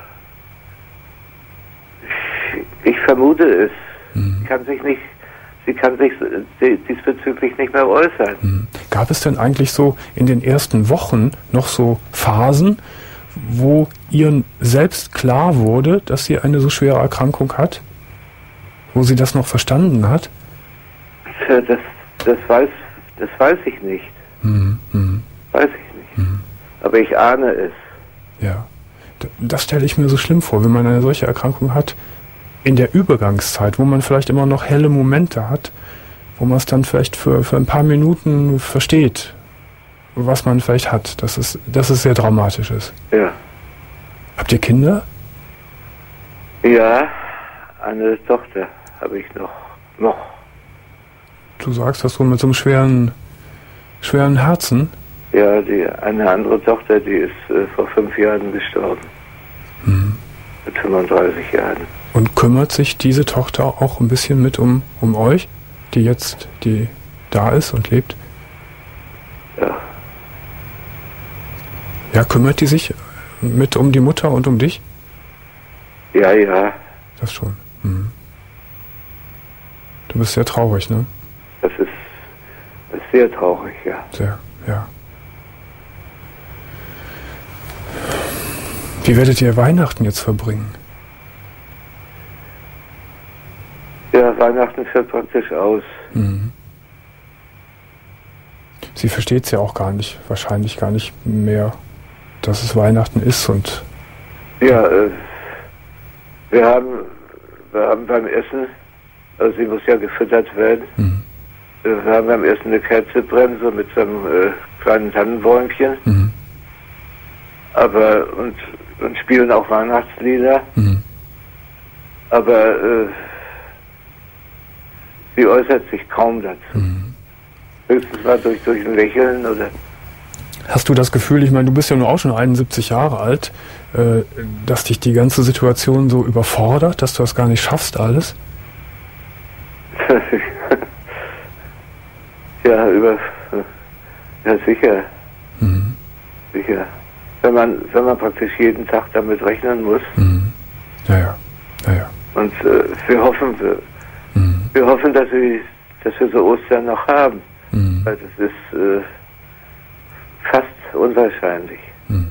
ich vermute es. Hm. Sie kann sich nicht, sie kann sich diesbezüglich nicht mehr äußern. Hm. Gab es denn eigentlich so in den ersten Wochen noch so Phasen, wo ihr selbst klar wurde, dass sie eine so schwere Erkrankung hat? Wo sie das noch verstanden hat? Das, das, weiß, das weiß ich nicht. Mhm. Mhm. Weiß ich nicht. Mhm. Aber ich ahne es. Ja. Das stelle ich mir so schlimm vor, wenn man eine solche Erkrankung hat, in der Übergangszeit, wo man vielleicht immer noch helle Momente hat, wo man es dann vielleicht für, für ein paar Minuten versteht, was man vielleicht hat, dass es, dass es sehr dramatisch ist. Ja. Habt ihr Kinder? Ja, eine Tochter habe ich noch. Noch. Du sagst das so mit so einem schweren, schweren Herzen? Ja, die eine andere Tochter, die ist äh, vor fünf Jahren gestorben. Mhm. Mit fünfunddreißig Jahren. Und kümmert sich diese Tochter auch ein bisschen mit um, um euch, die jetzt, die da ist und lebt? Ja. Ja, kümmert die sich mit um die Mutter und um dich? Ja, ja. Das schon. Mhm. Du bist sehr traurig, ne? Das ist, das ist sehr traurig, ja. Sehr, ja. Wie werdet ihr Weihnachten jetzt verbringen? Ja, Weihnachten fällt praktisch aus. Mhm. Sie versteht es ja auch gar nicht, wahrscheinlich gar nicht mehr, dass es Weihnachten ist und... Ja, äh, wir haben, wir haben beim Essen, also sie muss ja gefüttert werden, mhm. wir haben beim Essen eine Kerze brennen, so mit so einem äh, kleinen Tannenbäumchen, mhm. aber, und, und spielen auch Weihnachtslieder, mhm. aber äh, sie äußert sich kaum dazu. Mhm. Höchstens mal durch, durch ein Lächeln oder... Hast du das Gefühl, ich meine, du bist ja nur auch schon einundsiebzig Jahre alt, äh, dass dich die ganze Situation so überfordert, dass du das gar nicht schaffst alles? ja, über... Ja, sicher. Mhm. Sicher. Wenn man, wenn man praktisch jeden Tag damit rechnen muss. Mhm. Ja, ja. Ja, ja. Und äh, wir hoffen, wir, mhm. wir hoffen, dass wir, dass wir so Ostern noch haben. Mhm. Weil das ist äh, fast unwahrscheinlich. Mhm.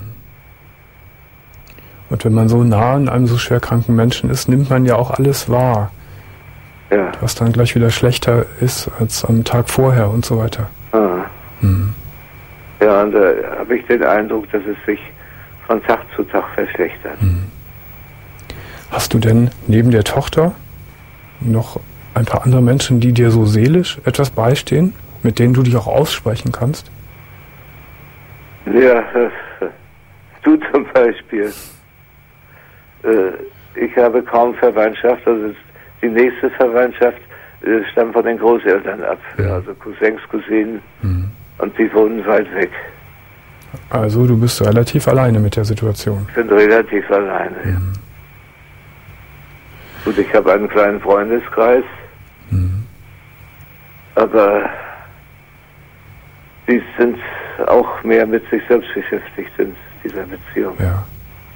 Und wenn man so nah an einem so schwer kranken Menschen ist, nimmt man ja auch alles wahr. Ja. Was dann gleich wieder schlechter ist als am Tag vorher und so weiter. Ah. Mhm. Ja, und da äh, habe ich den Eindruck, dass es sich von Tag zu Tag verschlechtert. Mhm. Hast du denn neben der Tochter noch ein paar andere Menschen, die dir so seelisch etwas beistehen, mit denen du dich auch aussprechen kannst? Ja, du zum Beispiel. Ich habe kaum Verwandtschaft, also die nächste Verwandtschaft stammt von den Großeltern ab, ja. Also Cousins, Cousinen, mhm. und die wohnen weit weg. Also du bist relativ alleine mit der Situation. Ich bin relativ alleine. Mhm. Gut, ich habe einen kleinen Freundeskreis, mhm. aber die sind auch mehr mit sich selbst beschäftigt in dieser Beziehung. Ja.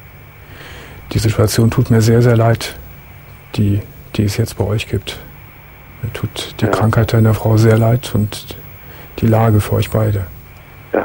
Die Situation tut mir sehr, sehr leid, die, die es jetzt bei euch gibt. Mir tut die ja. Krankheit deiner Frau sehr leid und die Lage für euch beide. Ja.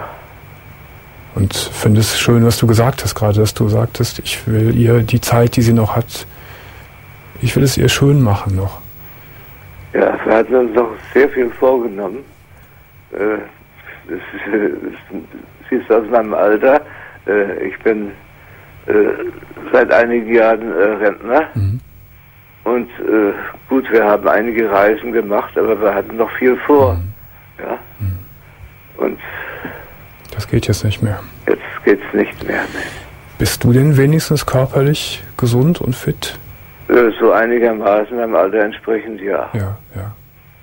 Und finde es schön, was du gesagt hast gerade, dass du sagtest, ich will ihr die Zeit, die sie noch hat, ich will es ihr schön machen noch. Ja, wir hatten uns noch sehr viel vorgenommen. Äh, es, es, sie ist aus meinem Alter. Äh, ich bin äh, seit einigen Jahren äh, Rentner. Mhm. Und äh, gut, wir haben einige Reisen gemacht, aber wir hatten noch viel vor. Mhm. Ja. Mhm. Und das geht jetzt nicht mehr. Jetzt geht's nicht mehr. Nee. Bist du denn wenigstens körperlich gesund und fit? Äh, so einigermaßen am Alter entsprechend, ja. Ja, ja.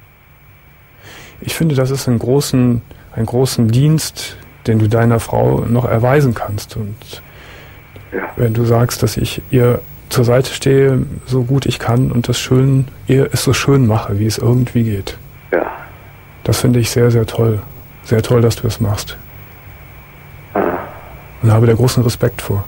Ich finde, das ist einen großen, einen großen Dienst, den du deiner Frau noch erweisen kannst. Und ja. wenn du sagst, dass ich ihr zur Seite stehe, so gut ich kann und das schön, ihr es so schön mache, wie es irgendwie geht. Ja. Das finde ich sehr, sehr toll. Sehr toll, dass du es machst. Ah. Und habe da großen Respekt vor.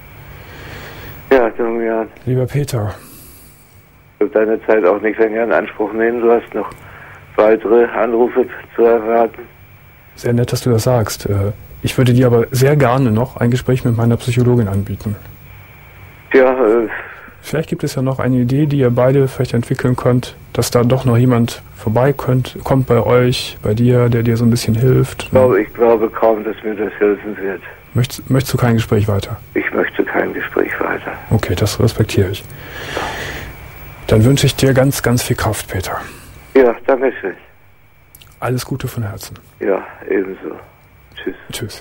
Ja, Domian. Lieber Peter. Ich will deine Zeit auch nicht länger in Anspruch nehmen. Du hast noch weitere Anrufe zu erwarten. Sehr nett, dass du das sagst. Ich würde dir aber sehr gerne noch ein Gespräch mit meiner Psychologin anbieten. Ja, äh... Vielleicht gibt es ja noch eine Idee, die ihr beide vielleicht entwickeln könnt, dass da doch noch jemand vorbei könnt, kommt bei euch, bei dir, der dir so ein bisschen hilft. Ich glaube, ich glaube kaum, dass mir das helfen wird. Möchtest, möchtest du kein Gespräch weiter? Ich möchte kein Gespräch weiter. Okay, das respektiere ich. Dann wünsche ich dir ganz, ganz viel Kraft, Peter. Ja, danke schön. Alles Gute von Herzen. Ja, ebenso. Tschüss. Tschüss.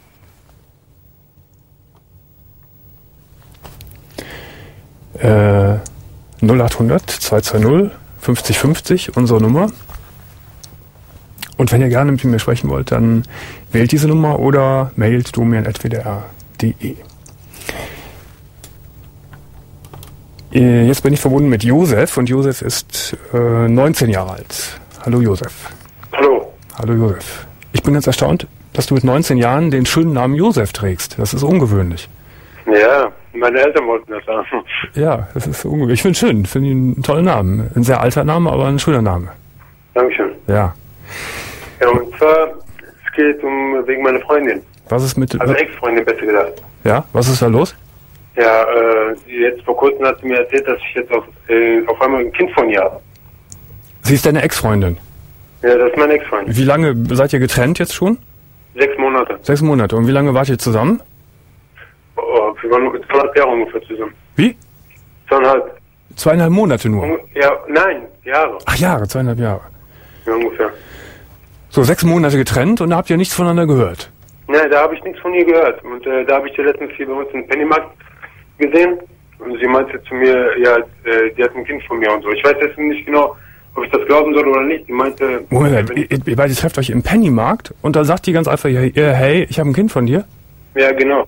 Äh, null acht hundert zwei zwei null fünfzig fünfzig, unsere Nummer. Und wenn ihr gerne mit mir sprechen wollt, dann wählt diese Nummer oder mailt domian at w d r punkt d e. Jetzt bin ich verbunden mit Josef und Josef ist äh, neunzehn Jahre alt. Hallo Josef. Hallo. Hallo Josef. Ich bin ganz erstaunt, dass du mit neunzehn Jahren den schönen Namen Josef trägst. Das ist ungewöhnlich. Ja, meine Eltern wollten das haben. Ja, das ist ungewöhnlich. Ich finde es schön, finde ihn einen tollen Namen. Ein sehr alter Name, aber ein schöner Name. Dankeschön. Ja. Ja, und zwar, es geht um wegen meiner Freundin. Was ist mit... Also Ex-Freundin, besser gesagt. Ja, was ist da los? Ja, äh, jetzt vor kurzem hat sie mir erzählt, dass ich jetzt auf, äh, auf einmal ein Kind von ihr habe. Sie ist deine Ex-Freundin? Ja, das ist meine Ex-Freundin. Wie lange seid ihr getrennt jetzt schon? Sechs Monate. Sechs Monate. Und wie lange wart ihr zusammen? Oh, wir waren zweieinhalb Jahre ungefähr zusammen. Wie? Zweieinhalb. Zweieinhalb Monate nur? Unge ja, nein, Jahre. Ach, Jahre, zweieinhalb Jahre. Ja, ungefähr. So, sechs Monate getrennt und da habt ihr nichts voneinander gehört? Nein, da habe ich nichts von ihr gehört. Und äh, da habe ich sie letztens hier bei uns im Pennymarkt gesehen. Und sie meinte zu mir, ja, äh, die hat ein Kind von mir und so. Ich weiß jetzt nicht genau, ob ich das glauben soll oder nicht. Die meinte... Moment, ihr, ihr beide trefft euch im Pennymarkt und da sagt die ganz einfach, ja, hey, ich habe ein Kind von dir? Ja, genau.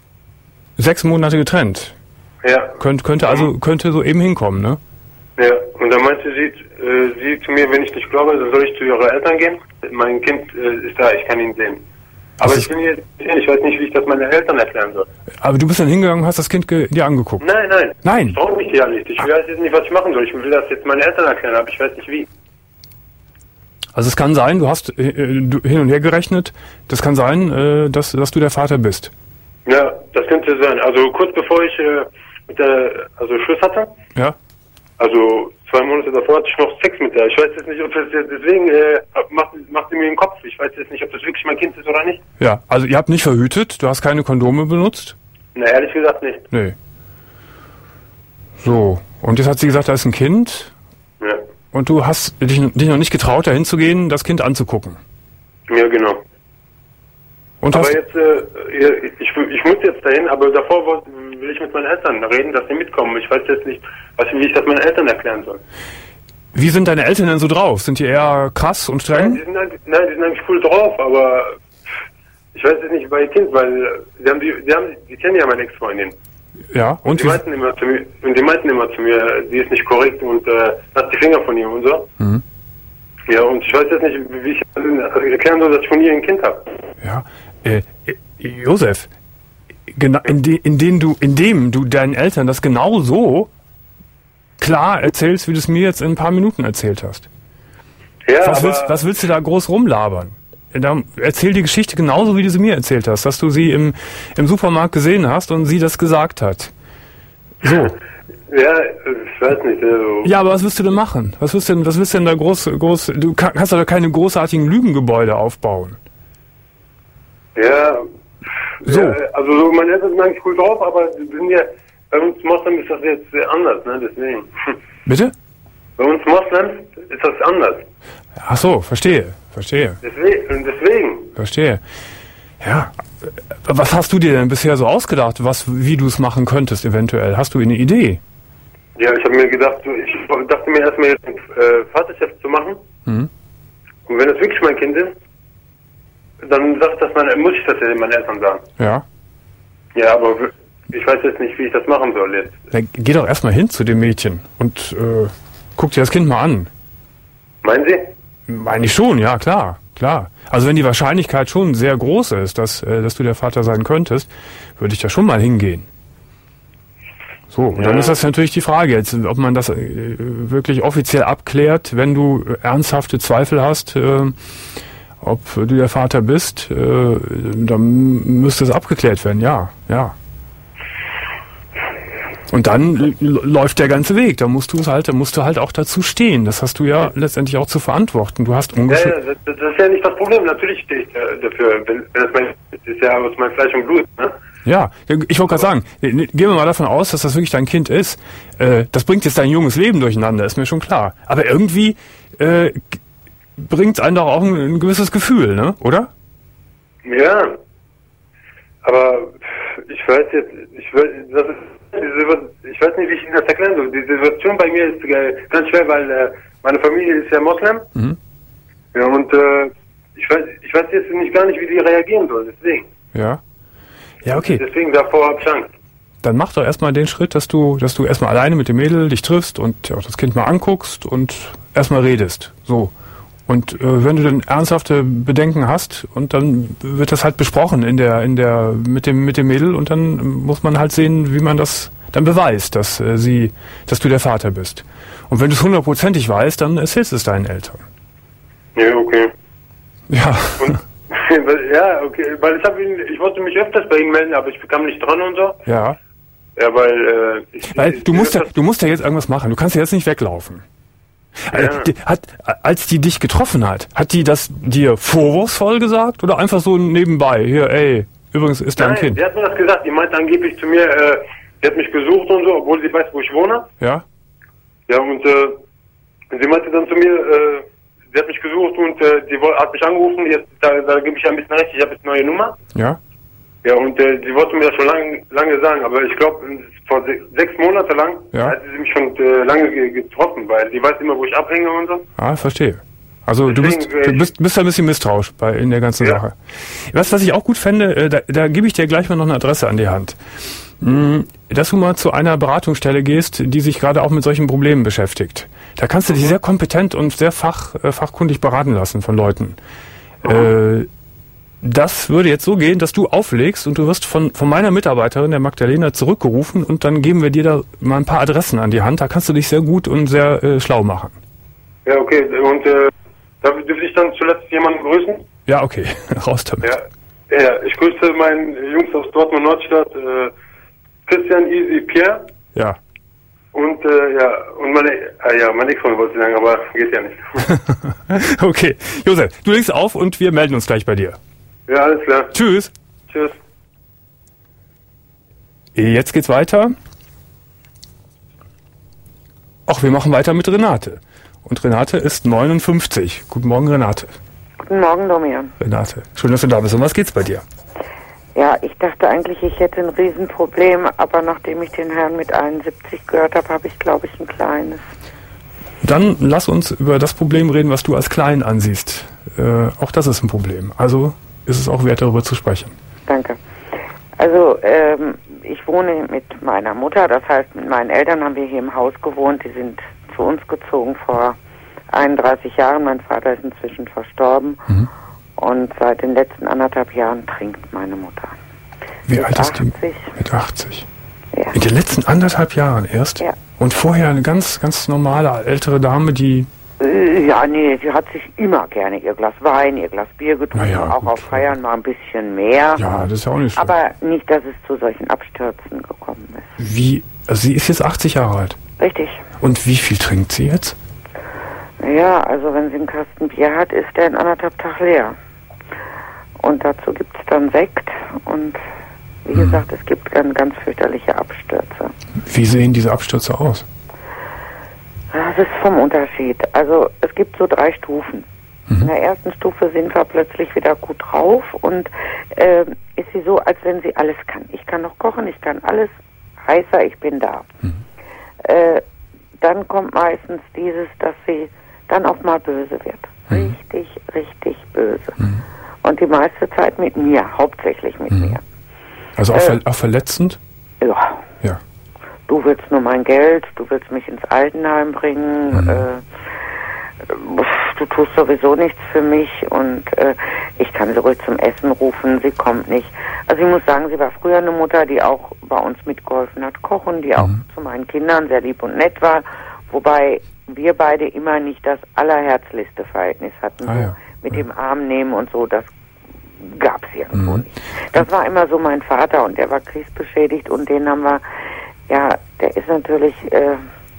Sechs Monate getrennt? Ja. Könnt, könnte also, könnte so eben hinkommen, ne? Ja, und dann meinte sie, äh, sie zu mir, wenn ich nicht glaube, dann soll ich zu ihrer Eltern gehen. Mein Kind äh, ist da, ich kann ihn sehen. Aber das ich bin jetzt, ich weiß nicht, wie ich das meinen Eltern erklären soll. Aber du bist dann hingegangen und hast das Kind dir angeguckt? Nein, nein. Nein? Ich brauche mich ja nicht. Ich weiß jetzt nicht, was ich machen soll. Ich will das jetzt meinen Eltern erklären, aber ich weiß nicht wie. Also es kann sein, du hast äh, du, hin und her gerechnet, das kann sein, äh, dass, dass du der Vater bist. Ja, das könnte sein. Also kurz bevor ich äh, mit der, also Schluss hatte. Ja. Also zwei Monate davor hatte ich noch Sex mit der. Ich weiß jetzt nicht, ob das jetzt, deswegen äh, macht, macht sie mir den Kopf. Ich weiß jetzt nicht, ob das wirklich mein Kind ist oder nicht. Ja, also ihr habt nicht verhütet, du hast keine Kondome benutzt? Na, ehrlich gesagt nicht. Nee. So, und jetzt hat sie gesagt, da ist ein Kind. Ja. Und du hast dich, dich noch nicht getraut, dahin zu gehen, das Kind anzugucken. Ja, genau. Und aber hast jetzt, äh, ich, ich muss jetzt dahin, aber davor will ich mit meinen Eltern reden, dass sie mitkommen. Ich weiß jetzt nicht, was, wie ich das meinen Eltern erklären soll. Wie sind deine Eltern denn so drauf? Sind die eher krass und streng? Nein, die sind, nein, die sind eigentlich cool drauf, aber ich weiß es nicht bei ihr Kind, weil die haben die, die haben, die kennen ja meine Ex-Freundin. Ja, und, und die meinten immer zu mir, und die meinten immer zu mir, die ist nicht korrekt und äh, lass die Finger von ihr und so. Mhm. Ja, und ich weiß jetzt nicht, wie ich erklären soll, dass ich von ihr ein Kind habe. Ja, äh, Josef, genau, in, de, in, den du, in dem du deinen Eltern das genau so klar erzählst, wie du es mir jetzt in ein paar Minuten erzählt hast. Ja, was, aber willst, was willst du da groß rumlabern? Da, erzähl die Geschichte genauso, wie du sie mir erzählt hast, dass du sie im, im Supermarkt gesehen hast und sie das gesagt hat. So. Ja, ich weiß nicht. Also ja, aber was willst du denn machen? Was willst du denn, was willst du denn da groß, groß, du kannst doch keine großartigen Lügengebäude aufbauen. Ja, so. Ja, also so, meine Eltern sind eigentlich cool drauf, aber sind ja, bei uns Moslems ist das jetzt anders, ne, deswegen. Bitte? Bei uns Moslems ist das anders. Ach so, verstehe, verstehe. Deswegen, deswegen. Verstehe. Ja, was hast du dir denn bisher so ausgedacht, was, wie du es machen könntest eventuell? Hast du eine Idee? Ja, ich habe mir gedacht, ich dachte mir erstmal jetzt äh, Vaterschaft zu machen. Mhm. Und wenn das wirklich mein Kind ist, dann sagt das meine, muss ich das ja meinen Eltern sagen. Ja. Ja, aber ich weiß jetzt nicht, wie ich das machen soll jetzt. Dann geh doch erstmal hin zu dem Mädchen und äh, guck dir das Kind mal an. Meinen Sie? Meine ich schon, ja, klar, klar. Also wenn die Wahrscheinlichkeit schon sehr groß ist, dass, äh, dass du der Vater sein könntest, würde ich da schon mal hingehen. So, und ja. Dann ist das natürlich die Frage jetzt, ob man das äh, wirklich offiziell abklärt, wenn du ernsthafte Zweifel hast, äh, ob du der Vater bist, äh, dann müsste es abgeklärt werden, ja, ja. Und dann läuft der ganze Weg. Da musst du es halt, da musst du halt auch dazu stehen. Das hast du ja letztendlich auch zu verantworten. Du hast ungefähr. Ja, ja, das, das ist ja nicht das Problem. Natürlich stehe ich dafür. Wenn, wenn das, mein, das ist ja aus meinem Fleisch und Blut. Ne? Ja, ich wollte gerade sagen, gehen wir mal davon aus, dass das wirklich dein Kind ist. Äh, das bringt jetzt dein junges Leben durcheinander, ist mir schon klar. Aber irgendwie äh, bringt es einem doch auch ein, ein gewisses Gefühl, ne? Oder? Ja. Aber ich weiß jetzt, ich weiß, das ist. Ich weiß nicht, wie ich Ihnen das erklären soll. Die Situation bei mir ist äh, ganz schwer, weil äh, meine Familie ist ja Moslem. Mhm. Ja, und äh, ich weiß ich weiß jetzt nicht gar nicht, wie die reagieren sollen, deswegen. Ja. Ja, okay. Deswegen davor habe ich Angst. Dann mach doch erstmal den Schritt, dass du, dass du erstmal alleine mit dem Mädel dich triffst und auch das Kind mal anguckst und erstmal redest. So. Und äh, wenn du dann ernsthafte Bedenken hast, und dann wird das halt besprochen in der, in der, mit dem, mit dem Mädel, und dann muss man halt sehen, wie man das dann beweist, dass äh, sie, dass du der Vater bist. Und wenn du es hundertprozentig weißt, dann erzählst du es deinen Eltern. Ja, okay. Ja. Und, ja, okay, weil ich habe ihn, ich wollte mich öfters bei ihm melden, aber ich bekam nicht dran und so. Ja. Ja, weil, äh, ich, weil ich, du ich, musst ja, du musst ja jetzt irgendwas machen. Du kannst ja jetzt nicht weglaufen. Ja. Die, hat, als die dich getroffen hat, hat die das dir vorwurfsvoll gesagt oder einfach so nebenbei? Hier, ey, übrigens ist dein Nein, Kind. Die hat mir das gesagt. Die meinte angeblich zu mir, äh, die hat mich gesucht und so, obwohl sie weiß, wo ich wohne. Ja. Ja, und äh, sie meinte dann zu mir, äh, sie hat mich gesucht und äh, die hat mich angerufen. Jetzt, da, da gebe ich ein bisschen recht, ich habe jetzt eine neue Nummer. Ja. Ja, und äh, sie wollte mir das schon lange lange sagen, aber ich glaube, vor se sechs Monate lang ja. hat sie mich schon äh, lange ge getroffen, weil sie weiß immer, wo ich abhänge und so. Ah, verstehe. Also Deswegen, du bist du bist, bist ein bisschen misstrauisch bei in der ganzen ja. Sache. Was, was ich auch gut fände, äh, da, da gebe ich dir gleich mal noch eine Adresse an die Hand. Mm, dass du mal zu einer Beratungsstelle gehst, die sich gerade auch mit solchen Problemen beschäftigt. Da kannst du dich sehr kompetent und sehr fach, äh, fachkundig beraten lassen von Leuten. Äh, Das würde jetzt so gehen, dass du auflegst und du wirst von, von meiner Mitarbeiterin, der Magdalena, zurückgerufen, und dann geben wir dir da mal ein paar Adressen an die Hand. Da kannst du dich sehr gut und sehr äh, schlau machen. Ja, okay. Und äh, darf, dürfte ich dann zuletzt jemanden grüßen? Ja, okay. Raus damit. Ja, ja, ich grüße meinen Jungs aus Dortmund Nordstadt, äh, Christian, Easy, Pierre. Ja. Und äh, ja, und meine, äh, ja, meine Ex-Freundin wollte ich sagen, aber geht ja nicht. Okay. Josef, du legst auf und wir melden uns gleich bei dir. Ja, alles klar. Tschüss. Tschüss. Jetzt geht's weiter. Ach, wir machen weiter mit Renate. Und Renate ist neunundfünfzig. Guten Morgen, Renate. Guten Morgen, Domian. Renate, schön, dass du da bist. Um was geht's bei dir? Ja, ich dachte eigentlich, ich hätte ein Riesenproblem, aber nachdem ich den Herrn mit einundsiebzig gehört habe, habe ich, glaube ich, ein kleines. Dann lass uns über das Problem reden, was du als klein ansiehst. Äh, auch das ist ein Problem. Also ist es auch wert, darüber zu sprechen. Danke. Also ähm, ich wohne mit meiner Mutter, das heißt mit meinen Eltern haben wir hier im Haus gewohnt. Die sind zu uns gezogen vor einunddreißig Jahren. Mein Vater ist inzwischen verstorben. Mhm. Und seit den letzten anderthalb Jahren trinkt meine Mutter. Wie alt ist die? Mit achtzig. Ja. In den letzten anderthalb Jahren erst? Ja. Und vorher eine ganz, ganz normale ältere Dame, die... Ja, nee, sie hat sich immer gerne ihr Glas Wein, ihr Glas Bier getrunken, ja, auch gut. auf Feiern mal ein bisschen mehr. Ja, das ist ja auch nicht schlimm. Aber nicht, dass es zu solchen Abstürzen gekommen ist. Wie? Also sie ist jetzt achtzig Jahre alt? Richtig. Und wie viel trinkt sie jetzt? Ja, also wenn sie einen Kasten Bier hat, ist der in anderthalb Tag leer. Und dazu gibt es dann Sekt und wie hm. gesagt, es gibt dann ganz fürchterliche Abstürze. Wie sehen diese Abstürze aus? Das ist vom Unterschied. Also es gibt so drei Stufen. Mhm. In der ersten Stufe sind wir plötzlich wieder gut drauf und äh, ist sie so, als wenn sie alles kann. Ich kann noch kochen, ich kann alles, heißer, ich bin da. Mhm. Äh, dann kommt meistens dieses, dass sie dann auch mal böse wird. Mhm. Richtig, richtig böse. Mhm. Und die meiste Zeit mit mir, hauptsächlich mit mhm. mir. Also auch, äh, ver- auch verletzend? Ja. Ja. Du willst nur mein Geld, du willst mich ins Altenheim bringen, mhm. äh, du tust sowieso nichts für mich und äh, ich kann sie ruhig zum Essen rufen, sie kommt nicht. Also ich muss sagen, sie war früher eine Mutter, die auch bei uns mitgeholfen hat, kochen, die auch mhm. zu meinen Kindern sehr lieb und nett war, wobei wir beide immer nicht das allerherzlichste Verhältnis hatten, ah, so ja. mit ja. dem Arm nehmen und so, das gab es irgendwo mhm. nicht. Das war immer so mein Vater und der war kriegsbeschädigt und den haben wir, ja, der ist natürlich, äh,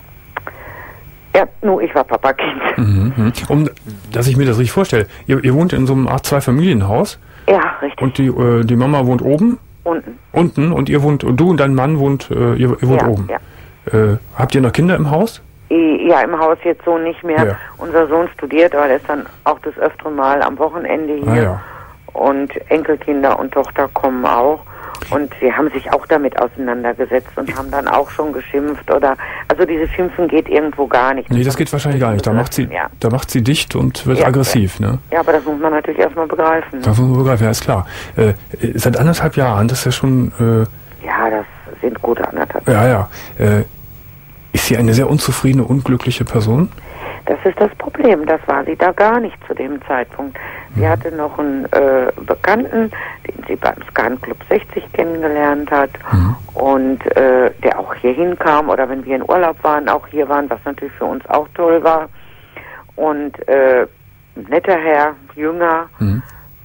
ja, nur ich war Papakind. Mhm. Um, dass ich mir das richtig vorstelle, ihr, ihr wohnt in so einem Art Zwei-Familienhaus? Ja, richtig. Und die, äh, die Mama wohnt oben? Unten. Unten und ihr wohnt, und du und dein Mann wohnt, äh, ihr, ihr wohnt ja, oben? Ja. Äh, habt ihr noch Kinder im Haus? Ja, im Haus jetzt so nicht mehr. Ja. Unser Sohn studiert, aber der ist dann auch das öftere Mal am Wochenende hier. Ah, ja. Und Enkelkinder und Tochter kommen auch. Und sie haben sich auch damit auseinandergesetzt und haben dann auch schon geschimpft oder, also dieses Schimpfen geht irgendwo gar nicht. Nee, das geht wahrscheinlich gar nicht. Da macht sie, ja. da macht sie dicht und wird ja, aggressiv, ne? Ja, aber das muss man natürlich erstmal begreifen. Ne? Das muss man begreifen, ja, ist klar. Äh, seit anderthalb Jahren, das ist ja schon... Äh, ja, das sind gute anderthalb Jahre. Ja, ja. Äh, ist sie eine sehr unzufriedene, unglückliche Person? Das ist das Problem. Das war sie da gar nicht zu dem Zeitpunkt. Sie mhm. hatte noch einen äh, Bekannten, den sie beim Scan Club sechzig kennengelernt hat mhm. und äh, der auch hier hinkam oder wenn wir in Urlaub waren, auch hier waren, was natürlich für uns auch toll war. Und äh, netter Herr, jünger. Mhm.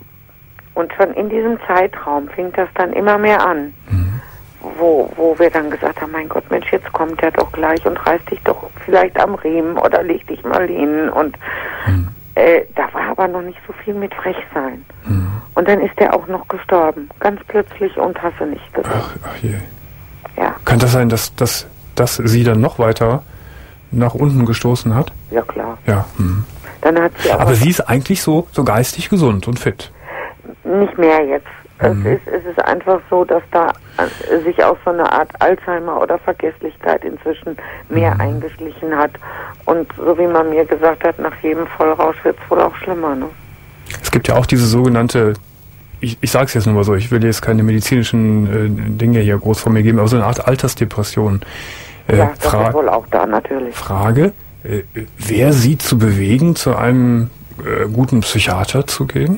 Und schon in diesem Zeitraum fing das dann immer mehr an. Mhm. Wo, wo wir dann gesagt haben, mein Gott, Mensch, jetzt kommt der doch gleich und reißt dich doch vielleicht am Riemen oder leg dich mal hin. Und mhm. äh, da war aber noch nicht so viel mit Frechsein. Mhm. Und dann ist er auch noch gestorben, ganz plötzlich und hast du nicht gesagt. Ach, ach je. Ja. Kann das sein, dass, dass, dass sie dann noch weiter nach unten gestoßen hat? Ja, klar. Ja. Mhm. Dann hat sie aber sie ist eigentlich so, so geistig gesund und fit? Nicht mehr jetzt. Es, mhm. ist, es ist einfach so, dass da sich auch so eine Art Alzheimer oder Vergesslichkeit inzwischen mehr mhm. eingeschlichen hat. Und so wie man mir gesagt hat, nach jedem Vollrausch wird es wohl auch schlimmer. Ne? Es gibt ja auch diese sogenannte, ich, ich sage es jetzt nur mal so, ich will jetzt keine medizinischen äh, Dinge hier groß von mir geben, aber so eine Art Altersdepression. Äh, ja, das Fra- ist wohl auch da, natürlich. Frage, äh, wer sie zu bewegen, zu einem äh, guten Psychiater zu gehen?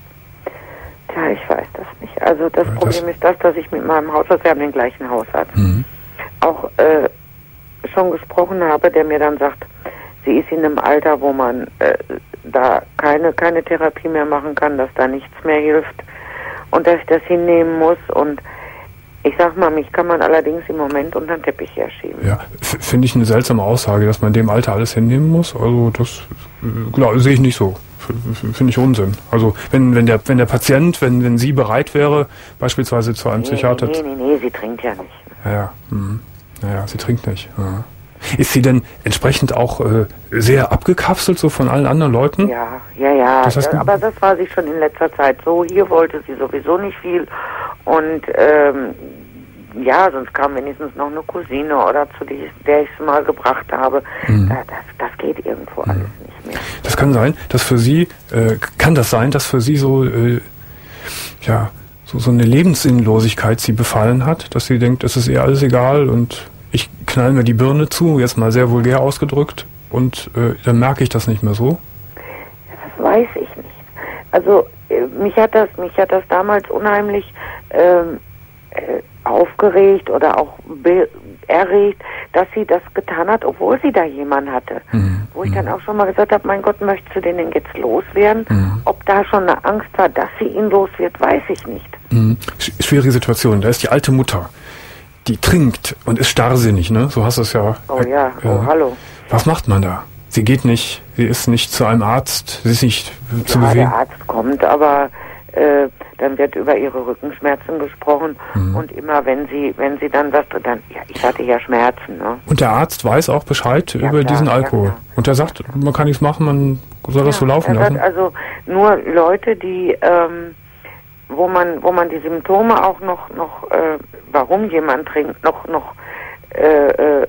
Ja, ich weiß das nicht. Also das das Problem ist das, dass ich mit meinem Hausarzt, wir haben den gleichen Hausarzt, mhm. auch äh, schon gesprochen habe, der mir dann sagt, sie ist in einem Alter, wo man äh, da keine, keine Therapie mehr machen kann, dass da nichts mehr hilft und dass ich das hinnehmen muss. Und ich sag mal, mich kann man allerdings im Moment unter den Teppich herschieben. Ja, f- finde ich eine seltsame Aussage, dass man in dem Alter alles hinnehmen muss. Also das äh, sehe ich nicht so. Finde ich Unsinn. Also wenn wenn der wenn der Patient, wenn wenn sie bereit wäre, beispielsweise zu einem nee, Psychiater... Nee, nee, nee, sie trinkt ja nicht. Ja, ja. Mhm. Naja, sie trinkt nicht. Ja. Ist sie denn entsprechend auch äh, sehr abgekapselt so von allen anderen Leuten? Ja, ja, ja. Das heißt, aber das war sie schon in letzter Zeit so. Hier wollte sie sowieso nicht viel. Und ähm, ja, sonst kam wenigstens noch eine Cousine oder zu die, der ich es mal gebracht habe. Mhm. Das, das geht irgendwo mhm. alles nicht mehr. Das kann sein, dass für sie, äh, kann das sein, dass für sie so äh, ja, so, so eine Lebenssinnlosigkeit sie befallen hat, dass sie denkt, es ist ihr alles egal und ich knall mir die Birne zu, jetzt mal sehr vulgär ausgedrückt, und äh, dann merke ich das nicht mehr so? Das weiß ich nicht. Also äh, mich hat das, mich hat das damals unheimlich ähm, äh, aufgeregt oder auch be- erregt, dass sie das getan hat, obwohl sie da jemanden hatte. Mhm. Wo ich dann auch schon mal gesagt habe, mein Gott, möchtest du den denn jetzt loswerden? Mhm. Ob da schon eine Angst war, dass sie ihn los wird, weiß ich nicht. Mhm. Schwierige Situation. Da ist die alte Mutter, die trinkt und ist starrsinnig, ne? So hast du es ja. Oh ja, äh, oh hallo. Was macht man da? Sie geht nicht, sie ist nicht zu einem Arzt, sie ist nicht ja, zu bewegen. Der Arzt kommt, aber äh, dann wird über ihre Rückenschmerzen gesprochen mhm. und immer wenn sie, wenn sie dann was, dann, ja, ich hatte ja Schmerzen, ne? Und der Arzt weiß auch Bescheid ja, über klar, diesen Alkohol. Ja, und er sagt, man kann nichts machen, man soll das ja, so laufen er lassen. Sagt also nur Leute, die ähm, wo man, wo man die Symptome auch noch, noch, äh, warum jemand trinkt, noch, noch, äh, äh,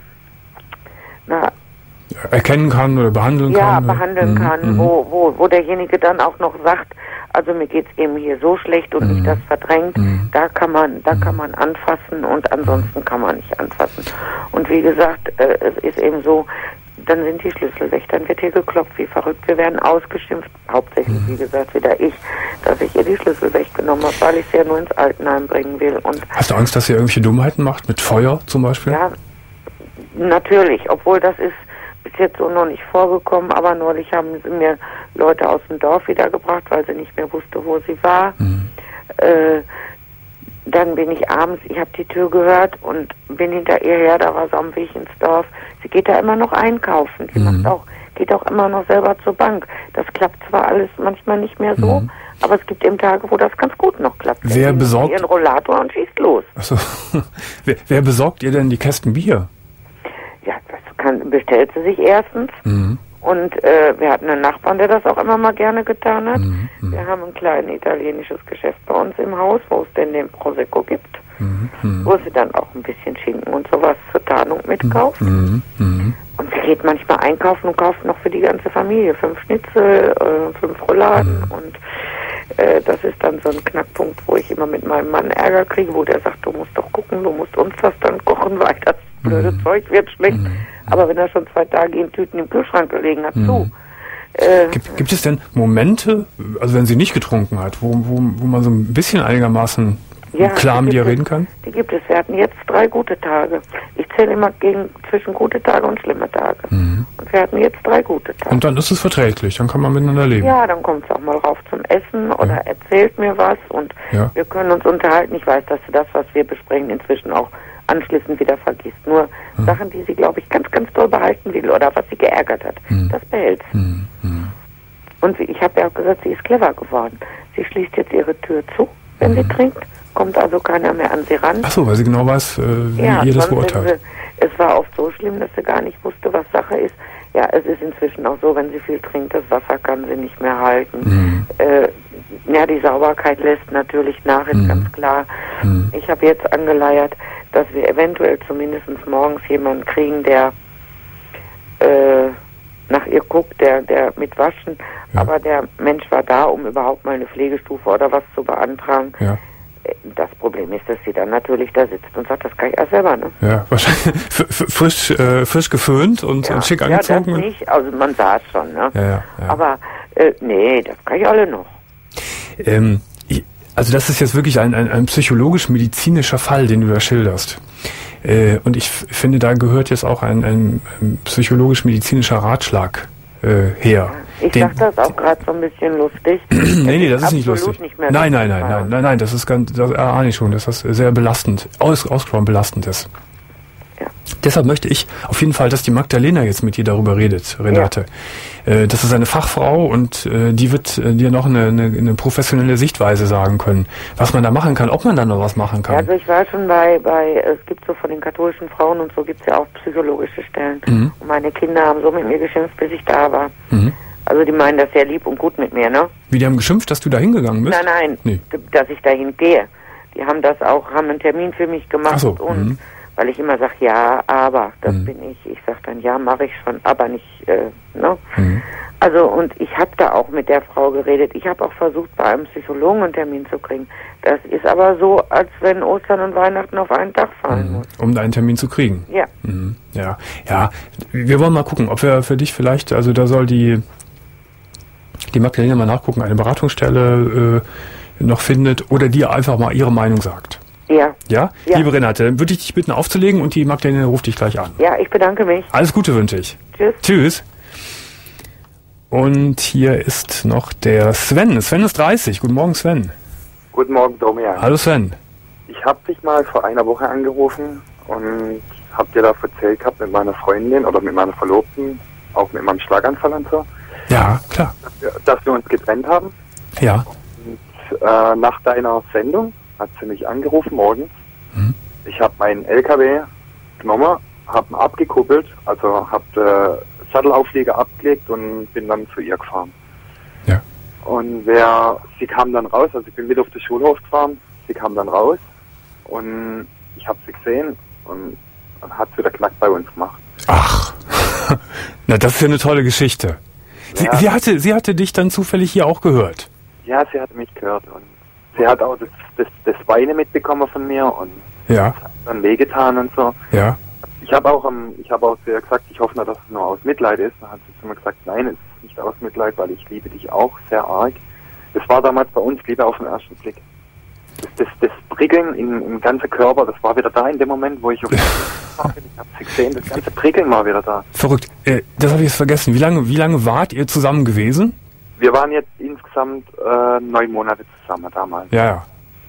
na, erkennen kann oder behandeln ja, kann. Ja, behandeln mhm. kann, mhm. wo, wo, wo derjenige dann auch noch sagt, also mir geht's eben hier so schlecht und mhm. nicht das verdrängt, mhm. da kann man, da mhm. kann man anfassen und ansonsten kann man nicht anfassen. Und wie gesagt, äh, es ist eben so, dann sind die Schlüssel weg, dann wird hier geklopft wie verrückt, wir werden ausgeschimpft, hauptsächlich, mhm. wie gesagt, wieder ich, dass ich ihr die Schlüssel weggenommen habe, weil ich sie ja nur ins Altenheim bringen will. Und hast du Angst, dass sie irgendwelche Dummheiten macht, mit Feuer zum Beispiel? Ja, natürlich, obwohl das ist bis jetzt so noch nicht vorgekommen, aber neulich haben sie mir Leute aus dem Dorf wiedergebracht, weil sie nicht mehr wusste, wo sie war. Mhm. Äh, dann bin ich abends, ich habe die Tür gehört und bin hinter ihr her, da war sie am Weg ins Dorf. Sie geht da immer noch einkaufen. Sie mhm. macht auch, geht auch immer noch selber zur Bank. Das klappt zwar alles manchmal nicht mehr so, mhm. aber es gibt eben Tage, wo das ganz gut noch klappt. Wer sie besorgt ihren Rollator und schießt los. Achso. wer, wer besorgt ihr denn die Kästen Bier? Ja, das kann, bestellt sie sich erstens. Mhm. Und äh, wir hatten einen Nachbarn, der das auch immer mal gerne getan hat. Mhm. Wir haben ein kleines italienisches Geschäft bei uns im Haus, wo es denn den Prosecco gibt. Mhm. Mhm. Wo sie dann auch ein bisschen Schinken und sowas zur Tarnung mitkauft. Mhm. Mhm. Und sie geht manchmal einkaufen und kauft noch für die ganze Familie fünf Schnitzel, äh, fünf Rouladen. Mhm. Und äh, das ist dann so ein Knackpunkt, wo ich immer mit meinem Mann Ärger kriege, wo der sagt, du musst doch gucken, du musst uns das dann kochen, weil das blöde mhm. Zeug wird schlecht. Mhm. Aber wenn er schon zwei Tage in Tüten im Kühlschrank gelegen hat, mhm. zu. Äh, gibt, gibt es denn Momente, also wenn sie nicht getrunken hat, wo, wo, wo man so ein bisschen einigermaßen ja, klar mit ihr reden kann? Die gibt es. Wir hatten jetzt drei gute Tage. Ich zähle immer gegen, zwischen gute Tage und schlimme Tage. Mhm. Und wir hatten jetzt drei gute Tage. Und dann ist es verträglich, dann kann man miteinander leben. Ja, dann kommt es auch mal rauf zum Essen oder ja. erzählt mir was und ja. wir können uns unterhalten. Ich weiß, dass sie das, was wir besprechen, inzwischen auch anschließend wieder vergisst. Nur hm. Sachen, die sie, glaube ich, ganz, ganz toll behalten will oder was sie geärgert hat, hm. das behält sie. Hm. Hm. Und ich habe ja auch gesagt, sie ist clever geworden. Sie schließt jetzt ihre Tür zu, wenn hm. sie trinkt, kommt also keiner mehr an sie ran. Ach so, weil sie genau weiß, äh, wie ja, ihr das beurteilt. Sie, es war oft so schlimm, dass sie gar nicht wusste, was Sache ist. Ja, es ist inzwischen auch so, wenn sie viel trinkt, das Wasser kann sie nicht mehr halten. Hm. Äh, ja, die Sauberkeit lässt natürlich nach, ist hm. ganz klar. Hm. Ich habe jetzt angeleiert, dass wir eventuell zumindest morgens jemanden kriegen, der äh, nach ihr guckt, der, der mit waschen. Ja. Aber der Mensch war da, um überhaupt mal eine Pflegestufe oder was zu beantragen. Ja. Das Problem ist, dass sie dann natürlich da sitzt und sagt, das kann ich ja selber, ne? Ja, wahrscheinlich frisch, äh, frisch geföhnt und, ja. und schick ja, angezogen. Ja, das nicht, also man sah es schon, ne? Ja, ja, ja. Aber, äh, nee, das kann ich alle noch. Ähm, ich, also das ist jetzt wirklich ein, ein, ein psychologisch-medizinischer Fall, den du da schilderst. Äh, und ich f- finde, da gehört jetzt auch ein, ein, ein psychologisch-medizinischer Ratschlag äh, her. Ich Den, sag das auch gerade so ein bisschen lustig. nee, nee, das ist nicht lustig. Nicht mehr nein, nein, nein, nein, nein, nein, das ist ganz, das ahne ich schon, dass das sehr belastend, aus, ausgesprochen belastend ist. Ja. Deshalb möchte ich auf jeden Fall, dass die Magdalena jetzt mit dir darüber redet, Renate. Ja. Äh, das ist eine Fachfrau und äh, die wird äh, dir noch eine, eine, eine professionelle Sichtweise sagen können, was man da machen kann, ob man da noch was machen kann. Ja, also ich war schon bei, bei, es gibt so von den katholischen Frauen und so gibt es ja auch psychologische Stellen. Mhm. Und meine Kinder haben so mit mir geschimpft, bis ich da war. Mhm. Also die meinen das sehr lieb und gut mit mir, ne? Wie, die haben geschimpft, dass du da hingegangen bist? Nein, nein, nee. dass ich dahin gehe. Die haben das auch, haben einen Termin für mich gemacht. Ach so. und, mhm. weil ich immer sage, ja, aber, das Mhm. bin ich. Ich sage dann, ja, mache ich schon, aber nicht, äh, ne? Mhm. Also, und ich habe da auch mit der Frau geredet. Ich habe auch versucht, bei einem Psychologen einen Termin zu kriegen. Das ist aber so, als wenn Ostern und Weihnachten auf einen Tag fallen Mhm. muss. Um einen Termin zu kriegen. Ja. Mhm. Ja, ja. Wir wollen mal gucken, ob wir für dich vielleicht, also da soll die die Magdalena mal nachgucken, eine Beratungsstelle äh, noch findet oder dir einfach mal ihre Meinung sagt. Ja. Ja? Ja. Liebe Renate, dann würde ich dich bitten aufzulegen und die Magdalena ruft dich gleich an. Ja, ich bedanke mich. Alles Gute wünsche ich. Tschüss. Tschüss. Und hier ist noch der Sven. Sven ist dreißig. Guten Morgen, Sven. Guten Morgen, Domian. Hallo, Sven. Ich habe dich mal vor einer Woche angerufen und hab dir da erzählt gehabt mit meiner Freundin oder mit meiner Verlobten, auch mit meinem Schlaganfall und so, Ja, klar. dass wir, dass wir uns getrennt haben. Ja. Und äh, nach deiner Sendung hat sie mich angerufen morgens. Mhm. Ich habe meinen L K W genommen, habe ihn abgekuppelt, also habe den Sattelauflieger abgelegt und bin dann zu ihr gefahren. Ja. Und wer, sie kam dann raus, also ich bin mit auf den Schulhof gefahren, sie kam dann raus und ich habe sie gesehen und dann hat sie wieder Knack bei uns gemacht. Ach, na das ist ja eine tolle Geschichte. Sie, Ja. sie, hatte, sie hatte dich dann zufällig hier auch gehört. Ja, sie hat mich gehört und sie hat auch das, das, das Weine mitbekommen von mir und Ja, hat dann wehgetan und so. ja. Ich habe auch, ähm, ich habe auch zu ihr gesagt, ich hoffe nur, dass es nur aus Mitleid ist. Dann hat sie zu mir gesagt, nein, es ist nicht aus Mitleid, weil ich liebe dich auch sehr arg. Das war damals bei uns Liebe auf den ersten Blick. Das, das, das Prickeln im, im ganzen Körper, das war wieder da in dem Moment, wo ich auf war. Ich habe sie gesehen, das ganze Prickeln war wieder da. Verrückt. Äh, das habe ich jetzt vergessen. Wie lange, wie lange wart ihr zusammen gewesen? Wir waren jetzt insgesamt äh, neun Monate zusammen damals. Ja, ja.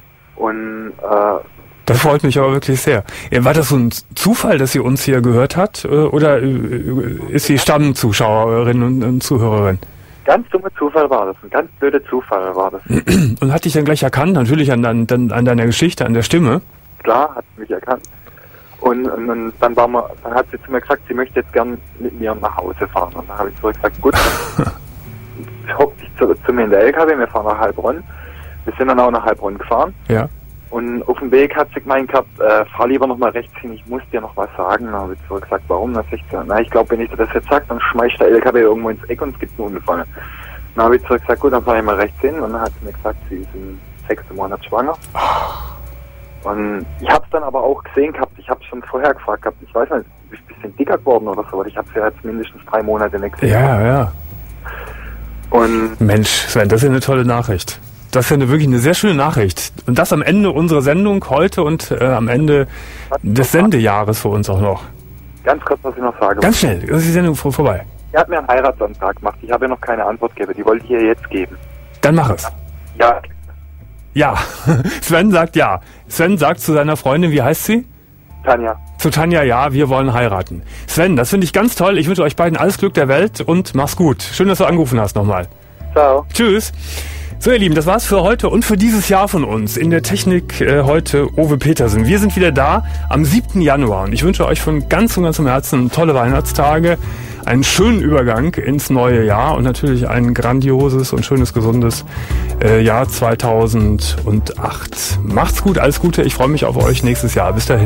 Und äh, Das freut mich aber wirklich sehr. Äh, War das so ein Zufall, dass sie uns hier gehört hat? äh, Oder äh, ist sie Stammzuschauerin und, und Zuhörerin? ganz dummer Zufall war das, ein ganz blöder Zufall war das. Und hat dich dann gleich erkannt, natürlich an, an, an deiner Geschichte, an der Stimme. Klar, hat sie mich erkannt. Und, und, und dann, war man, dann hat sie zu mir gesagt, sie möchte jetzt gern mit mir nach Hause fahren. Und dann habe ich zu ihr gesagt, gut, dann hockt dich zu, zu mir in der L K W, wir fahren nach Heilbronn. Wir sind dann auch nach Heilbronn gefahren. Ja. Und auf dem Weg hat sie gemeint gehabt, äh, fahr lieber noch mal rechts hin, ich muss dir noch was sagen. Dann habe ich zu ihr gesagt, warum? Dann sagt sie, na, ich glaube, wenn ich dir das jetzt sage, dann schmeißt der L K W irgendwo ins Eck und es gibt einen Unfall. Dann habe ich zu ihr gesagt, gut, dann fahr ich mal rechts hin. Und dann hat sie mir gesagt, sie ist im sechsten Monat schwanger. Und ich habe es dann aber auch gesehen gehabt, ich habe schon vorher gefragt gehabt, ich weiß nicht, ich bin ein bisschen dicker geworden oder so, ich habe sie ja jetzt mindestens drei Monate nicht gesehen. Ja, ja. Und Mensch, Sven, das ist ja eine tolle Nachricht. Das ist ja eine, wirklich eine sehr schöne Nachricht. Und das am Ende unserer Sendung heute und äh, am Ende des Sendejahres für uns auch noch. ganz kurz, was ich noch sage. Ganz schnell, ist die Sendung vor, vorbei. Sie hat mir einen Heiratsantrag gemacht, ich habe ihr noch keine Antwort gegeben, die wollte ich ihr jetzt geben. Dann mach es. Ja, Ja. Sven sagt ja. Sven sagt zu seiner Freundin, wie heißt sie? Tanja. Zu Tanja, ja, wir wollen heiraten. Sven, das finde ich ganz toll. Ich wünsche euch beiden alles Glück der Welt und mach's gut. Schön, dass du angerufen hast nochmal. Ciao. Tschüss. So, ihr Lieben, das war's für heute und für dieses Jahr von uns. In der Technik äh, heute Uwe Petersen. Wir sind wieder da am siebten Januar und ich wünsche euch von ganz und ganzem Herzen tolle Weihnachtstage, einen schönen Übergang ins neue Jahr und natürlich ein grandioses und schönes, gesundes äh, Jahr zweitausendacht. Macht's gut, alles Gute. Ich freue mich auf euch nächstes Jahr. Bis dahin.